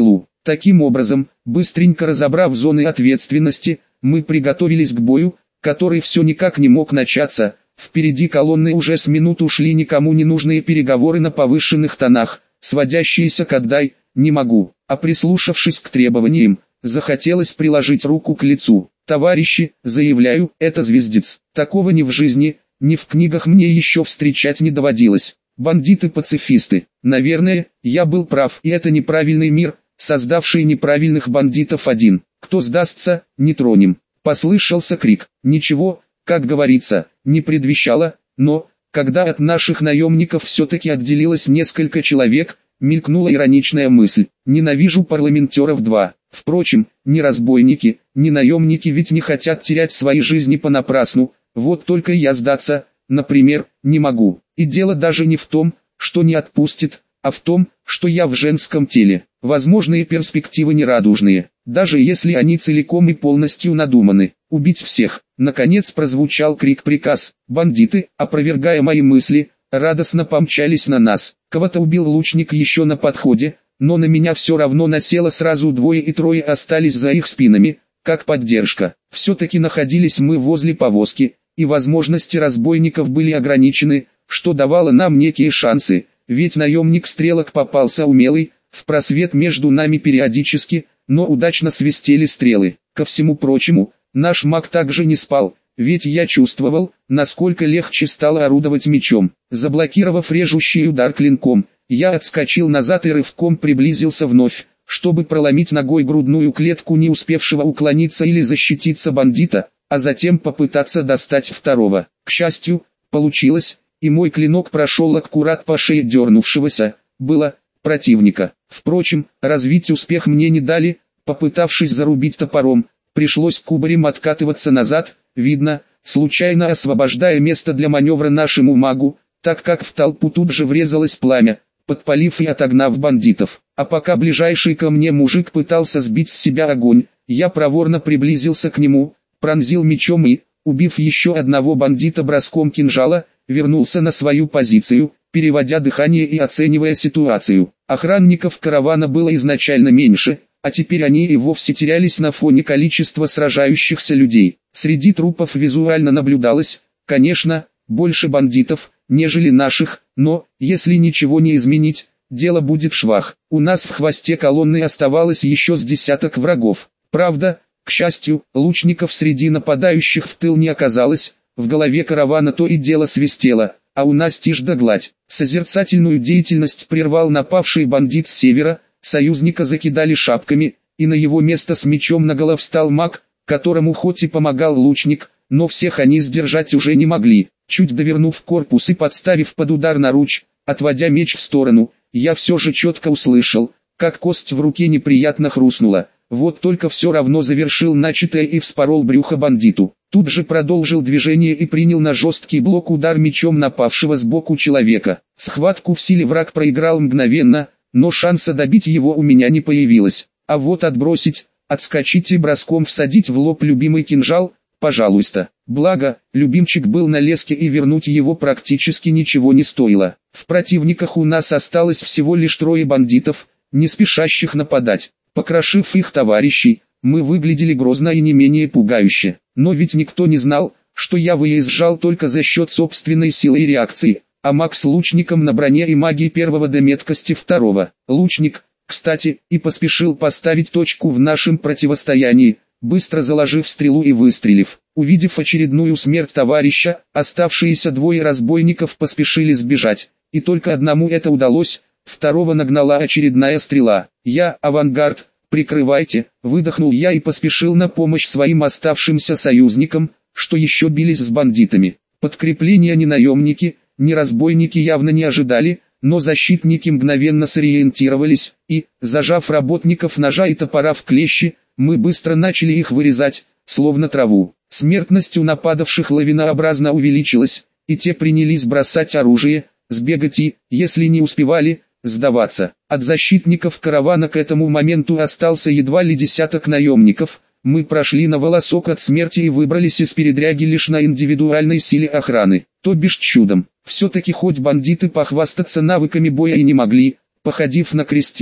Таким образом, быстренько разобрав зоны ответственности, мы приготовились к бою, который все никак не мог начаться. Впереди колонны уже с минуту шли никому не нужные переговоры на повышенных тонах, сводящиеся к «отдай, не могу», а прислушавшись к требованиям, захотелось приложить руку к лицу. «Товарищи, заявляю, это звездец. Такого ни в жизни, ни в книгах мне еще встречать не доводилось. Бандиты-пацифисты. Наверное, я был прав, и это неправильный мир, создавший неправильных бандитов один. Кто сдастся, не тронем». Послышался крик. Ничего, как говорится, не предвещало, но, когда от наших наемников все-таки отделилось несколько человек, мелькнула ироничная мысль: ненавижу парламентеров два. Впрочем, ни разбойники, ни наемники ведь не хотят терять свои жизни понапрасну, вот только я сдаться, например, не могу. И дело даже не в том, что не отпустит, а в том, что я в женском теле. Возможные перспективы нерадужные, даже если они целиком и полностью надуманы. Убить всех. Наконец прозвучал крик-приказ. Бандиты, опровергая мои мысли, радостно помчались на нас. Кого-то убил лучник еще на подходе, но на меня все равно насело сразу двое, и трое остались за их спинами, как поддержка. Все-таки находились мы возле повозки, и возможности разбойников были ограничены, что давало нам некие шансы, ведь наемник стрелок попался умелый, в просвет между нами периодически, но удачно свистели стрелы. Ко всему прочему, наш маг также не спал, ведь я чувствовал, насколько легче стало орудовать мечом. Заблокировав режущий удар клинком, я отскочил назад и рывком приблизился вновь, чтобы проломить ногой грудную клетку не успевшего уклониться или защититься бандита, а затем попытаться достать второго. К счастью, получилось, и мой клинок прошел аккурат по шее дернувшегося, было, противника. Впрочем, развить успех мне не дали, попытавшись зарубить топором, пришлось кубарем откатываться назад, видно, случайно освобождая место для маневра нашему магу, так как в толпу тут же врезалось пламя, подпалив и отогнав бандитов. А пока ближайший ко мне мужик пытался сбить с себя огонь, я проворно приблизился к нему, пронзил мечом и, убив еще одного бандита броском кинжала, вернулся на свою позицию, переводя дыхание и оценивая ситуацию. Охранников каравана было изначально меньше, а теперь они и вовсе терялись на фоне количества сражающихся людей. Среди трупов визуально наблюдалось, конечно, больше бандитов, нежели наших, но, если ничего не изменить, дело будет в швах. У нас в хвосте колонны оставалось еще с десяток врагов. Правда, к счастью, лучников среди нападающих в тыл не оказалось, в голове каравана то и дело свистело, а у нас тишь да гладь. Созерцательную деятельность прервал напавший бандит с севера, союзника закидали шапками, и на его место с мечом наголо встал маг, которому хоть и помогал лучник, но всех они сдержать уже не могли. Чуть довернув корпус и подставив под удар наруч, отводя меч в сторону, я все же четко услышал, как кость в руке неприятно хрустнула. Вот только все равно завершил начатое и вспорол брюхо бандиту. Тут же продолжил движение и принял на жесткий блок удар мечом напавшего сбоку человека. Схватку в силе враг проиграл мгновенно, но шанса добить его у меня не появилось. А вот отбросить, отскочить и броском всадить в лоб любимый кинжал, пожалуйста. Благо, любимчик был на леске и вернуть его практически ничего не стоило. В противниках у нас осталось всего лишь трое бандитов, не спешащих нападать. Покрошив их товарищей, мы выглядели грозно и не менее пугающе. Но ведь никто не знал, что я выезжал только за счет собственной силы и реакции, а маг с лучником на броне и магии первого до меткости второго. Лучник, кстати, и поспешил поставить точку в нашем противостоянии, быстро заложив стрелу и выстрелив. Увидев очередную смерть товарища, оставшиеся двое разбойников поспешили сбежать, и только одному это удалось, второго нагнала очередная стрела. «Я, авангард, прикрывайте», — выдохнул я и поспешил на помощь своим оставшимся союзникам, что еще бились с бандитами. Подкрепления ни наемники, ни разбойники явно не ожидали, но защитники мгновенно сориентировались, и, зажав работников ножа и топора в клещи, мы быстро начали их вырезать, словно траву. Смертность у нападавших лавинообразно увеличилась, и те принялись бросать оружие, сбегать и, если не успевали, сдаваться. От защитников каравана к этому моменту остался едва ли десяток наемников. Мы прошли на волосок от смерти и выбрались из передряги лишь на индивидуальной силе охраны, то бишь чудом. Все-таки хоть бандиты похвастаться навыками боя и не могли, походив на крестьян,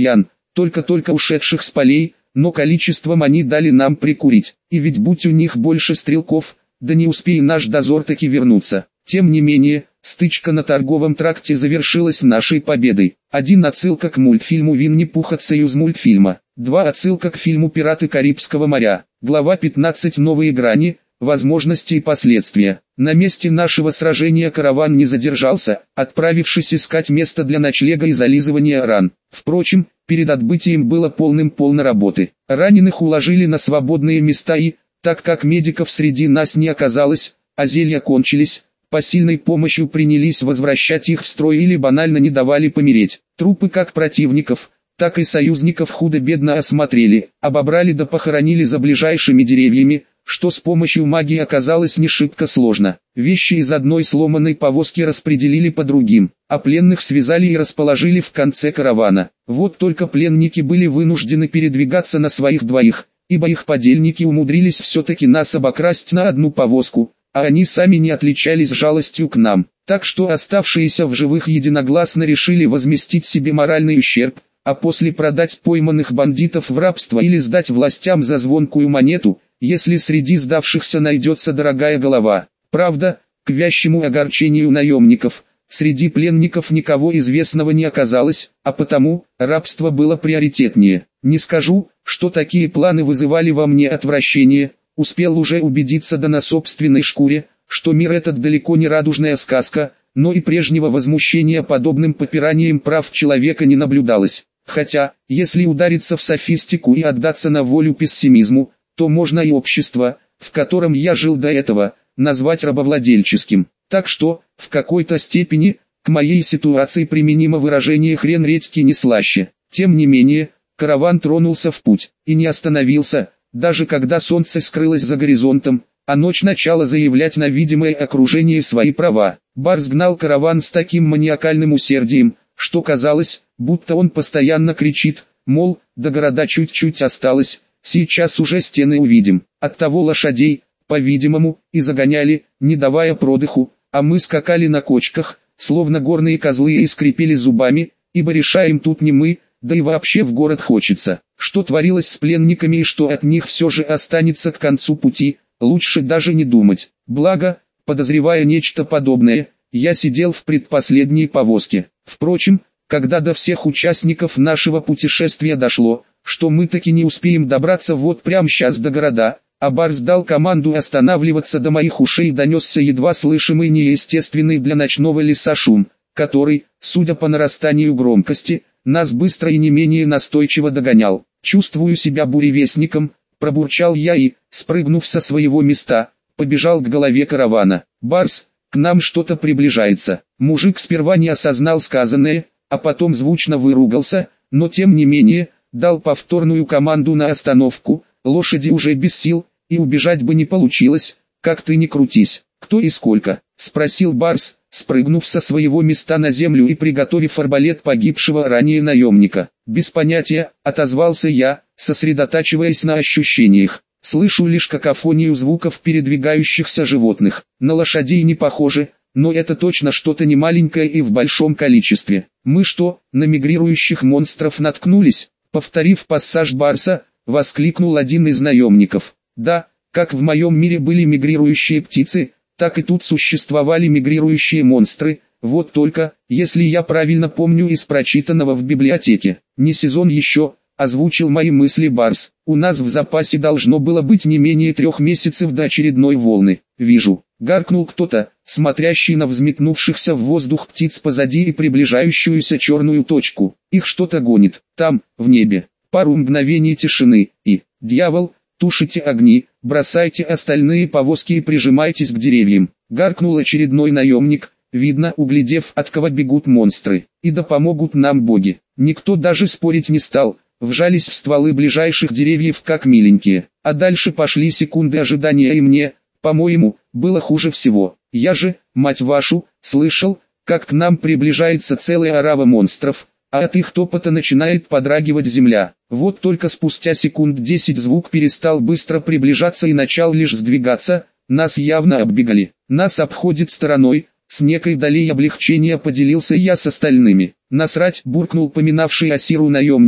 только-только ушедших с полей, но количеством они дали нам прикурить. И ведь будь у них больше стрелков, да не успей наш дозор таки вернуться. Тем не менее, стычка на торговом тракте завершилась нашей победой. Один отсылка к мультфильму Винни-Пух от Союзмультфильма. Два отсылка к фильму «Пираты Карибского моря». Глава пятнадцать. Новые грани, возможности и последствия. На месте нашего сражения караван не задержался, отправившись искать место для ночлега и зализывания ран. Впрочем, перед отбытием было полным-полно работы. Раненых уложили на свободные места и, так как медиков среди нас не оказалось, а зелья кончились, посильной помощью принялись возвращать их в строй или банально не давали помереть. Трупы как противников, так и союзников худо-бедно осмотрели, обобрали да похоронили за ближайшими деревьями, что с помощью магии оказалось не шибко сложно. Вещи из одной сломанной повозки распределили по другим, а пленных связали и расположили в конце каравана. Вот только пленники были вынуждены передвигаться на своих двоих, ибо их подельники умудрились все-таки нас обокрасть на одну повозку, а они сами не отличались жалостью к нам. Так что оставшиеся в живых единогласно решили возместить себе моральный ущерб, а после продать пойманных бандитов в рабство или сдать властям за звонкую монету, если среди сдавшихся найдется дорогая голова. Правда, к вящему огорчению наемников, среди пленников никого известного не оказалось, а потому, рабство было приоритетнее. Не скажу, что такие планы вызывали во мне отвращение, успел уже убедиться да на собственной шкуре, что мир этот далеко не радужная сказка, но и прежнего возмущения подобным попиранием прав человека не наблюдалось. Хотя, если удариться в софистику и отдаться на волю пессимизму, то можно и общество, в котором я жил до этого, назвать рабовладельческим. Так что, в какой-то степени, к моей ситуации применимо выражение «хрен редьки не слаще». Тем не менее, караван тронулся в путь, и не остановился, даже когда солнце скрылось за горизонтом, а ночь начала заявлять на видимое окружение свои права. Барс гнал караван с таким маниакальным усердием, что казалось, будто он постоянно кричит, мол, до города чуть-чуть осталось, сейчас уже стены увидим. Оттого лошадей, по-видимому, и загоняли, не давая продыху, а мы скакали на кочках, словно горные козлы и скрипели зубами, ибо решаем тут не мы, да и вообще в город хочется. Что творилось с пленниками и что от них все же останется к концу пути, лучше даже не думать. Благо, подозревая нечто подобное, я сидел в предпоследней повозке. Впрочем, когда до всех участников нашего путешествия дошло, что мы таки не успеем добраться вот прямо сейчас до города, а Барс дал команду останавливаться, до моих ушей донесся едва слышимый неестественный для ночного леса шум, который, судя по нарастанию громкости, нас быстро и не менее настойчиво догонял. «Чувствую себя буревестником», — пробурчал я и, спрыгнув со своего места, побежал к голове каравана. «Барс, к нам что-то приближается». Мужик сперва не осознал сказанное, а потом звучно выругался, но тем не менее, дал повторную команду на остановку. Лошади уже без сил, и убежать бы не получилось, как ты ни крутись. «Кто и сколько?» — спросил Барс, спрыгнув со своего места на землю и приготовив арбалет погибшего ранее наемника. «Без понятия», — отозвался я, сосредотачиваясь на ощущениях. «Слышу лишь какофонию звуков передвигающихся животных. На лошадей не похоже, но это точно что-то немаленькое и в большом количестве. Мы что, на мигрирующих монстров наткнулись?» Повторив пассаж Барса, воскликнул один из наемников. «Да, как в моем мире были мигрирующие птицы, так и тут существовали мигрирующие монстры, вот только, если я правильно помню из прочитанного в библиотеке, не сезон еще», — озвучил мои мысли Барс. «У нас в запасе должно было быть не менее трех месяцев до очередной волны». «Вижу», — гаркнул кто-то, смотрящий на взметнувшихся в воздух птиц позади и приближающуюся черную точку. «Их что-то гонит, там, в небе». Пару мгновений тишины, и, «Дьявол, тушите огни, бросайте остальные повозки и прижимайтесь к деревьям», — гаркнул очередной наемник, видно, углядев, от кого бегут монстры. «И да помогут нам боги». Никто даже спорить не стал, вжались в стволы ближайших деревьев как миленькие, а дальше пошли секунды ожидания, и мне, по-моему, было хуже всего. Я же, мать вашу, слышал, как к нам приближается целая орава монстров, а от их топота начинает подрагивать земля. Вот только спустя секунд десять звук перестал быстро приближаться и начал лишь сдвигаться, нас явно оббегали. «Нас обходит стороной», — с некой долей облегчения поделился я с остальными. «Насрать», — буркнул поминавший Асиру наемник,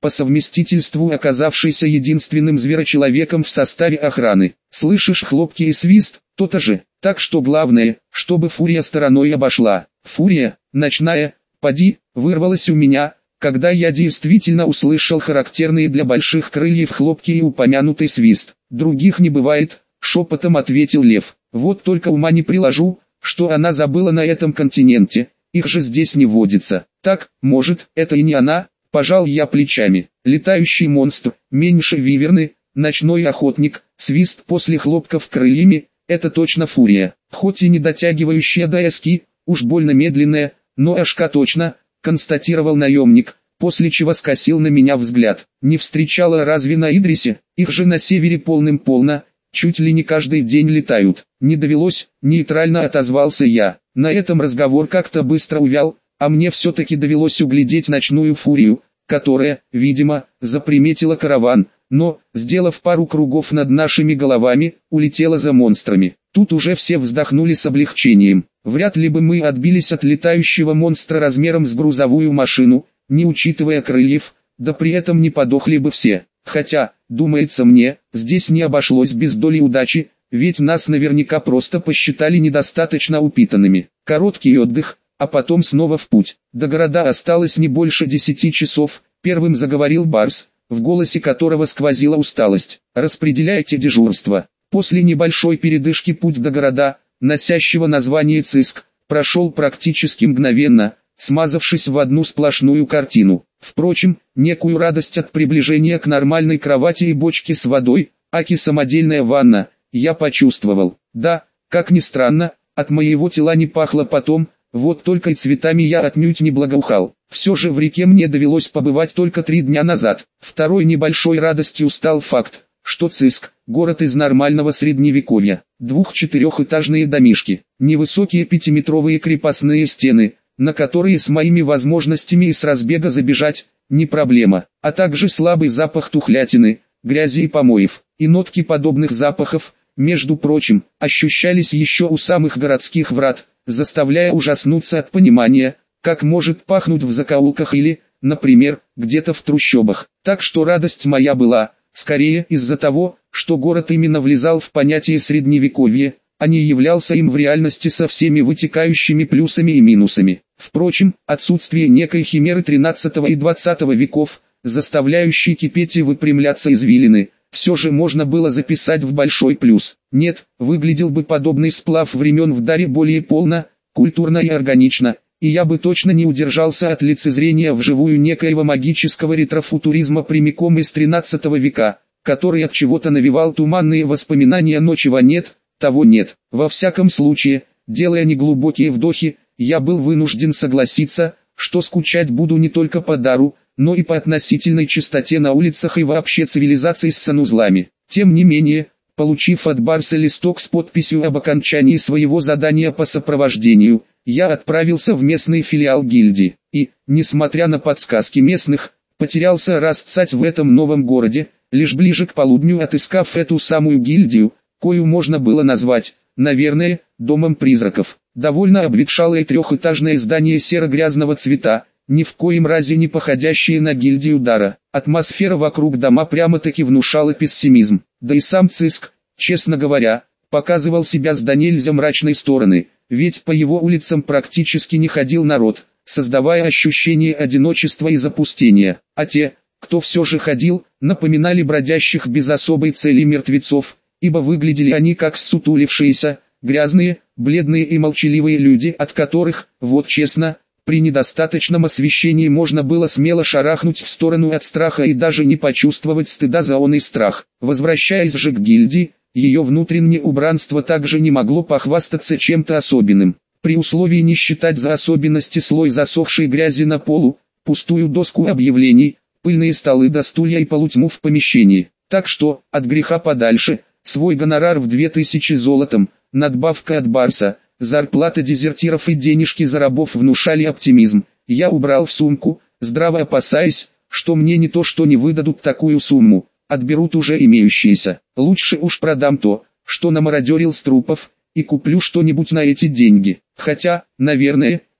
по совместительству оказавшийся единственным зверочеловеком в составе охраны. Слышишь хлопки и свист? То-то же. Так что главное, чтобы фурия стороной обошла. Фурия, ночная, поди, вырвалась у меня, когда я действительно услышал характерные для больших крыльев хлопки и упомянутый свист. Других не бывает, шепотом ответил Лев. Вот только ума не приложу, что она забыла на этом континенте, их же здесь не водится. Так, может, это и не она? Пожал я плечами. Летающий монстр, меньше виверны, ночной охотник, свист после хлопков крыльями, это точно фурия. Хоть и не дотягивающая до эски, уж больно медленная, но ашка точно, констатировал наемник, после чего скосил на меня взгляд. Не встречала разве на Идрисе? Их же на севере полным-полно, чуть ли не каждый день летают. Не довелось, нейтрально отозвался я. На этом разговор как-то быстро увял, а мне все-таки довелось углядеть ночную фурию, которая, видимо, заприметила караван, но, сделав пару кругов над нашими головами, улетела за монстрами. Тут уже все вздохнули с облегчением. Вряд ли бы мы отбились от летающего монстра размером с грузовую машину, не учитывая крыльев, да при этом не подохли бы все. Хотя, думается мне, здесь не обошлось без доли удачи, ведь нас наверняка просто посчитали недостаточно упитанными. Короткий отдых, а потом снова в путь. До города осталось не больше десяти часов, первым заговорил Барс, в голосе которого сквозила усталость. Распределяйте дежурство. После небольшой передышки путь до города, носящего название Циск, прошел практически мгновенно, смазавшись в одну сплошную картину. Впрочем, некую радость от приближения к нормальной кровати и бочке с водой, аки самодельная ванна, я почувствовал. Да, как ни странно, от моего тела не пахло потом, вот только и цветами я отнюдь не благоухал. Все же в реке мне довелось побывать только три дня назад. Второй небольшой радостью стал факт, что Циск, город из нормального средневековья, двух-четырехэтажные домишки, невысокие пятиметровые крепостные стены, на которые с моими возможностями и с разбега забежать, не проблема, а также слабый запах тухлятины, грязи и помоев, и нотки подобных запахов, между прочим, ощущались еще у самых городских врат, заставляя ужаснуться от понимания, как может пахнуть в закоулках или, например, где-то в трущобах. Так что радость моя была, скорее из-за того, что город именно влезал в понятие средневековье, а не являлся им в реальности со всеми вытекающими плюсами и минусами. Впрочем, отсутствие некой химеры тринадцатого и двадцатого веков, заставляющей кипеть и выпрямляться извилины, все же можно было записать в большой плюс. Нет, выглядел бы подобный сплав времен в Даре более полно, культурно и органично, и я бы точно не удержался от лицезрения вживую некоего магического ретрофутуризма прямиком из тринадцатого века, который от чего-то навевал туманные воспоминания, но чего нет, того нет. Во всяком случае, делая неглубокие вдохи, я был вынужден согласиться, что скучать буду не только по Дару, но и по относительной чистоте на улицах и вообще цивилизации с санузлами. Тем не менее, получив от Барса листок с подписью об окончании своего задания по сопровождению, я отправился в местный филиал гильдии, и, несмотря на подсказки местных, потерялся расцать в этом новом городе, лишь ближе к полудню отыскав эту самую гильдию, кою можно было назвать, наверное, домом призраков. Довольно обветшалое трехэтажное здание серо-грязного цвета, ни в коем разе не походящее на гильдию Дара. Атмосфера вокруг дома прямо-таки внушала пессимизм. Да и сам Циск, честно говоря, показывал себя с до нельзя мрачной стороны, ведь по его улицам практически не ходил народ, создавая ощущение одиночества и запустения. А те, кто все же ходил, напоминали бродящих без особой цели мертвецов, ибо выглядели они как ссутулившиеся, грязные, бледные и молчаливые люди, от которых, вот честно, при недостаточном освещении можно было смело шарахнуть в сторону от страха и даже не почувствовать стыда за он и страх. Возвращаясь же к гильдии, ее внутреннее убранство также не могло похвастаться чем-то особенным. При условии не считать за особенности слой засохшей грязи на полу, пустую доску объявлений, пыльные столы до стулья и полутьму в помещении. Так что, от греха подальше, свой гонорар в две тысячи золотом, надбавка от Барса, зарплата дезертиров и денежки за рабов внушали оптимизм. Я убрал в сумку, здраво опасаясь, что мне не то что не выдадут такую сумму, отберут уже имеющиеся. Лучше уж продам то, что намародерил с трупов, и куплю что-нибудь на эти деньги. Хотя, наверное,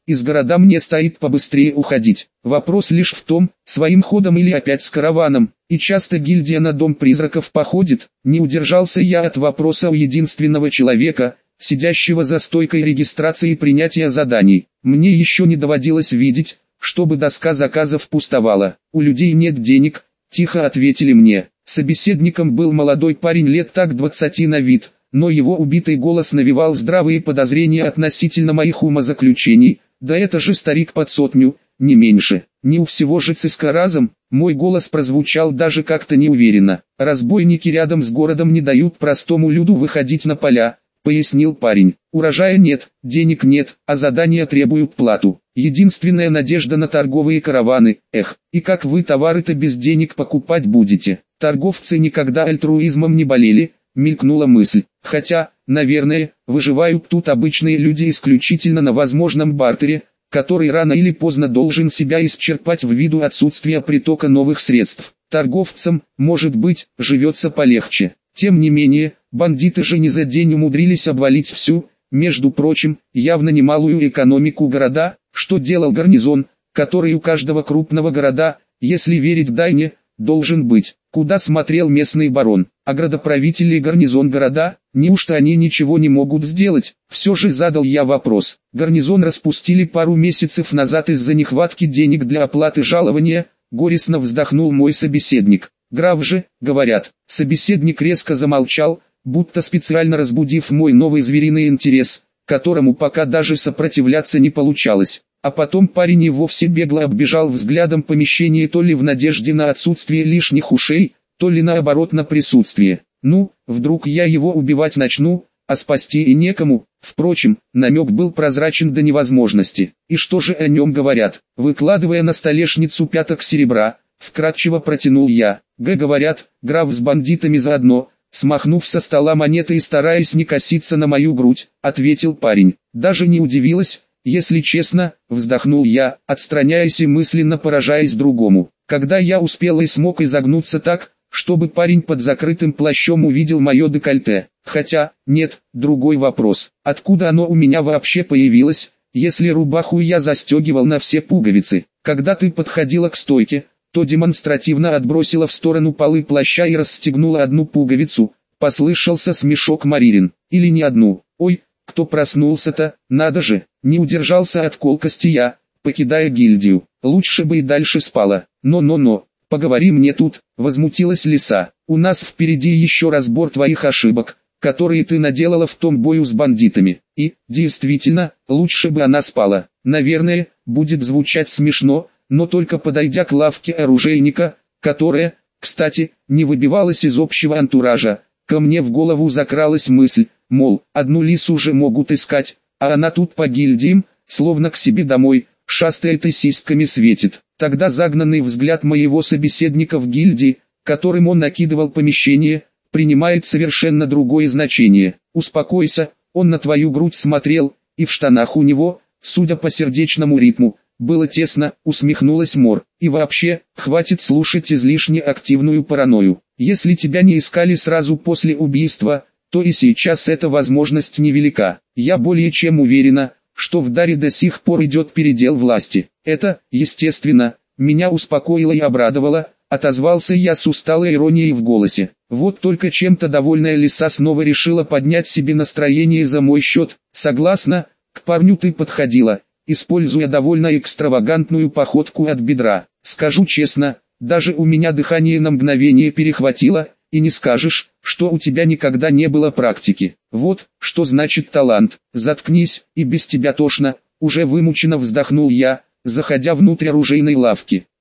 из города мне стоит побыстрее уходить. Вопрос лишь в том, своим ходом или опять с караваном, и часто гильдия на дом призраков походит. Не удержался я от вопроса у единственного человека, сидящего за стойкой регистрации и принятия заданий. Мне еще не доводилось видеть, чтобы доска заказов пустовала. У людей нет денег, тихо ответили мне. Собеседником был молодой парень лет так двадцати на вид, но его убитый голос навевал здравые подозрения относительно моих умозаключений. Да это же старик под сотню, не меньше. Не у всего же ЦСКА разом. Мой голос прозвучал даже как-то неуверенно. Разбойники рядом с городом не дают простому люду выходить на поля, пояснил парень. Урожая нет, денег нет, а задания требуют плату. Единственная надежда на торговые караваны. Эх, и как вы товары-то без денег покупать будете? Торговцы никогда альтруизмом не болели, мелькнула мысль. Хотя, наверное, выживают тут обычные люди исключительно на возможном бартере, который рано или поздно должен себя исчерпать ввиду отсутствия притока новых средств. Торговцам, может быть, живется полегче. Тем не менее, бандиты же не за день умудрились обвалить всю, между прочим, явно немалую экономику города, что делал гарнизон, который у каждого крупного города, если верить Дайне, должен быть. Куда смотрел местный барон, а градоправители и гарнизон города, неужто они ничего не могут сделать? Все же задал я вопрос. Гарнизон распустили пару месяцев назад из-за нехватки денег для оплаты жалования, горестно вздохнул мой собеседник. Граф же, говорят. Собеседник резко замолчал, будто специально разбудив мой новый звериный интерес, которому пока даже сопротивляться не получалось. А потом парень и вовсе бегло оббежал взглядом помещение, то ли в надежде на отсутствие лишних ушей, то ли наоборот на присутствие. Ну, вдруг я его убивать начну, а спасти и некому. Впрочем, намек был прозрачен до невозможности. И что же о нем говорят? Выкладывая на столешницу пяток серебра, вкратчиво протянул я. Г говорят, граф с бандитами заодно, смахнув со стола монеты и стараясь не коситься на мою грудь, ответил парень. Даже не удивилась. Если честно, вздохнул я, отстраняясь и мысленно поражаясь другому. Когда я успел и смог изогнуться так, чтобы парень под закрытым плащом увидел мое декольте. Хотя, нет, другой вопрос. Откуда оно у меня вообще появилось, если рубаху я застегивал на все пуговицы? Когда ты подходила к стойке, то демонстративно отбросила в сторону полы плаща и расстегнула одну пуговицу. Послышался смешок Маририн. Или не одну. Ой, кто проснулся-то, надо же. Не удержался от колкости я, покидая гильдию. Лучше бы и дальше спала. Но-но-но, поговори мне тут, возмутилась лиса. У нас впереди еще разбор твоих ошибок, которые ты наделала в том бою с бандитами. И, действительно, лучше бы она спала. Наверное, будет звучать смешно, но только подойдя к лавке оружейника, которая, кстати, не выбивалась из общего антуража, ко мне в голову закралась мысль, мол, одну лису же могут искать, а она тут по гильдиям, словно к себе домой, шастает и сиськами светит. Тогда загнанный взгляд моего собеседника в гильдии, которым он накидывал помещение, принимает совершенно другое значение. Успокойся, он на твою грудь смотрел, и в штанах у него, судя по сердечному ритму, было тесно, усмехнулась Мор. И вообще, хватит слушать излишне активную паранойю. Если тебя не искали сразу после убийства, то и сейчас эта возможность невелика. Я более чем уверена, что в Даре до сих пор идет передел власти. Это, естественно, меня успокоило и обрадовало, отозвался я с усталой иронией в голосе. Вот только чем-то довольная лиса снова решила поднять себе настроение за мой счет. Согласна, к парню ты подходила, используя довольно экстравагантную походку от бедра. Скажу честно, даже у меня дыхание на мгновение перехватило, и не скажешь, что у тебя никогда не было практики. Вот, что значит талант. Заткнись, и без тебя тошно, уже вымученно вздохнул я, заходя внутрь оружейной лавки.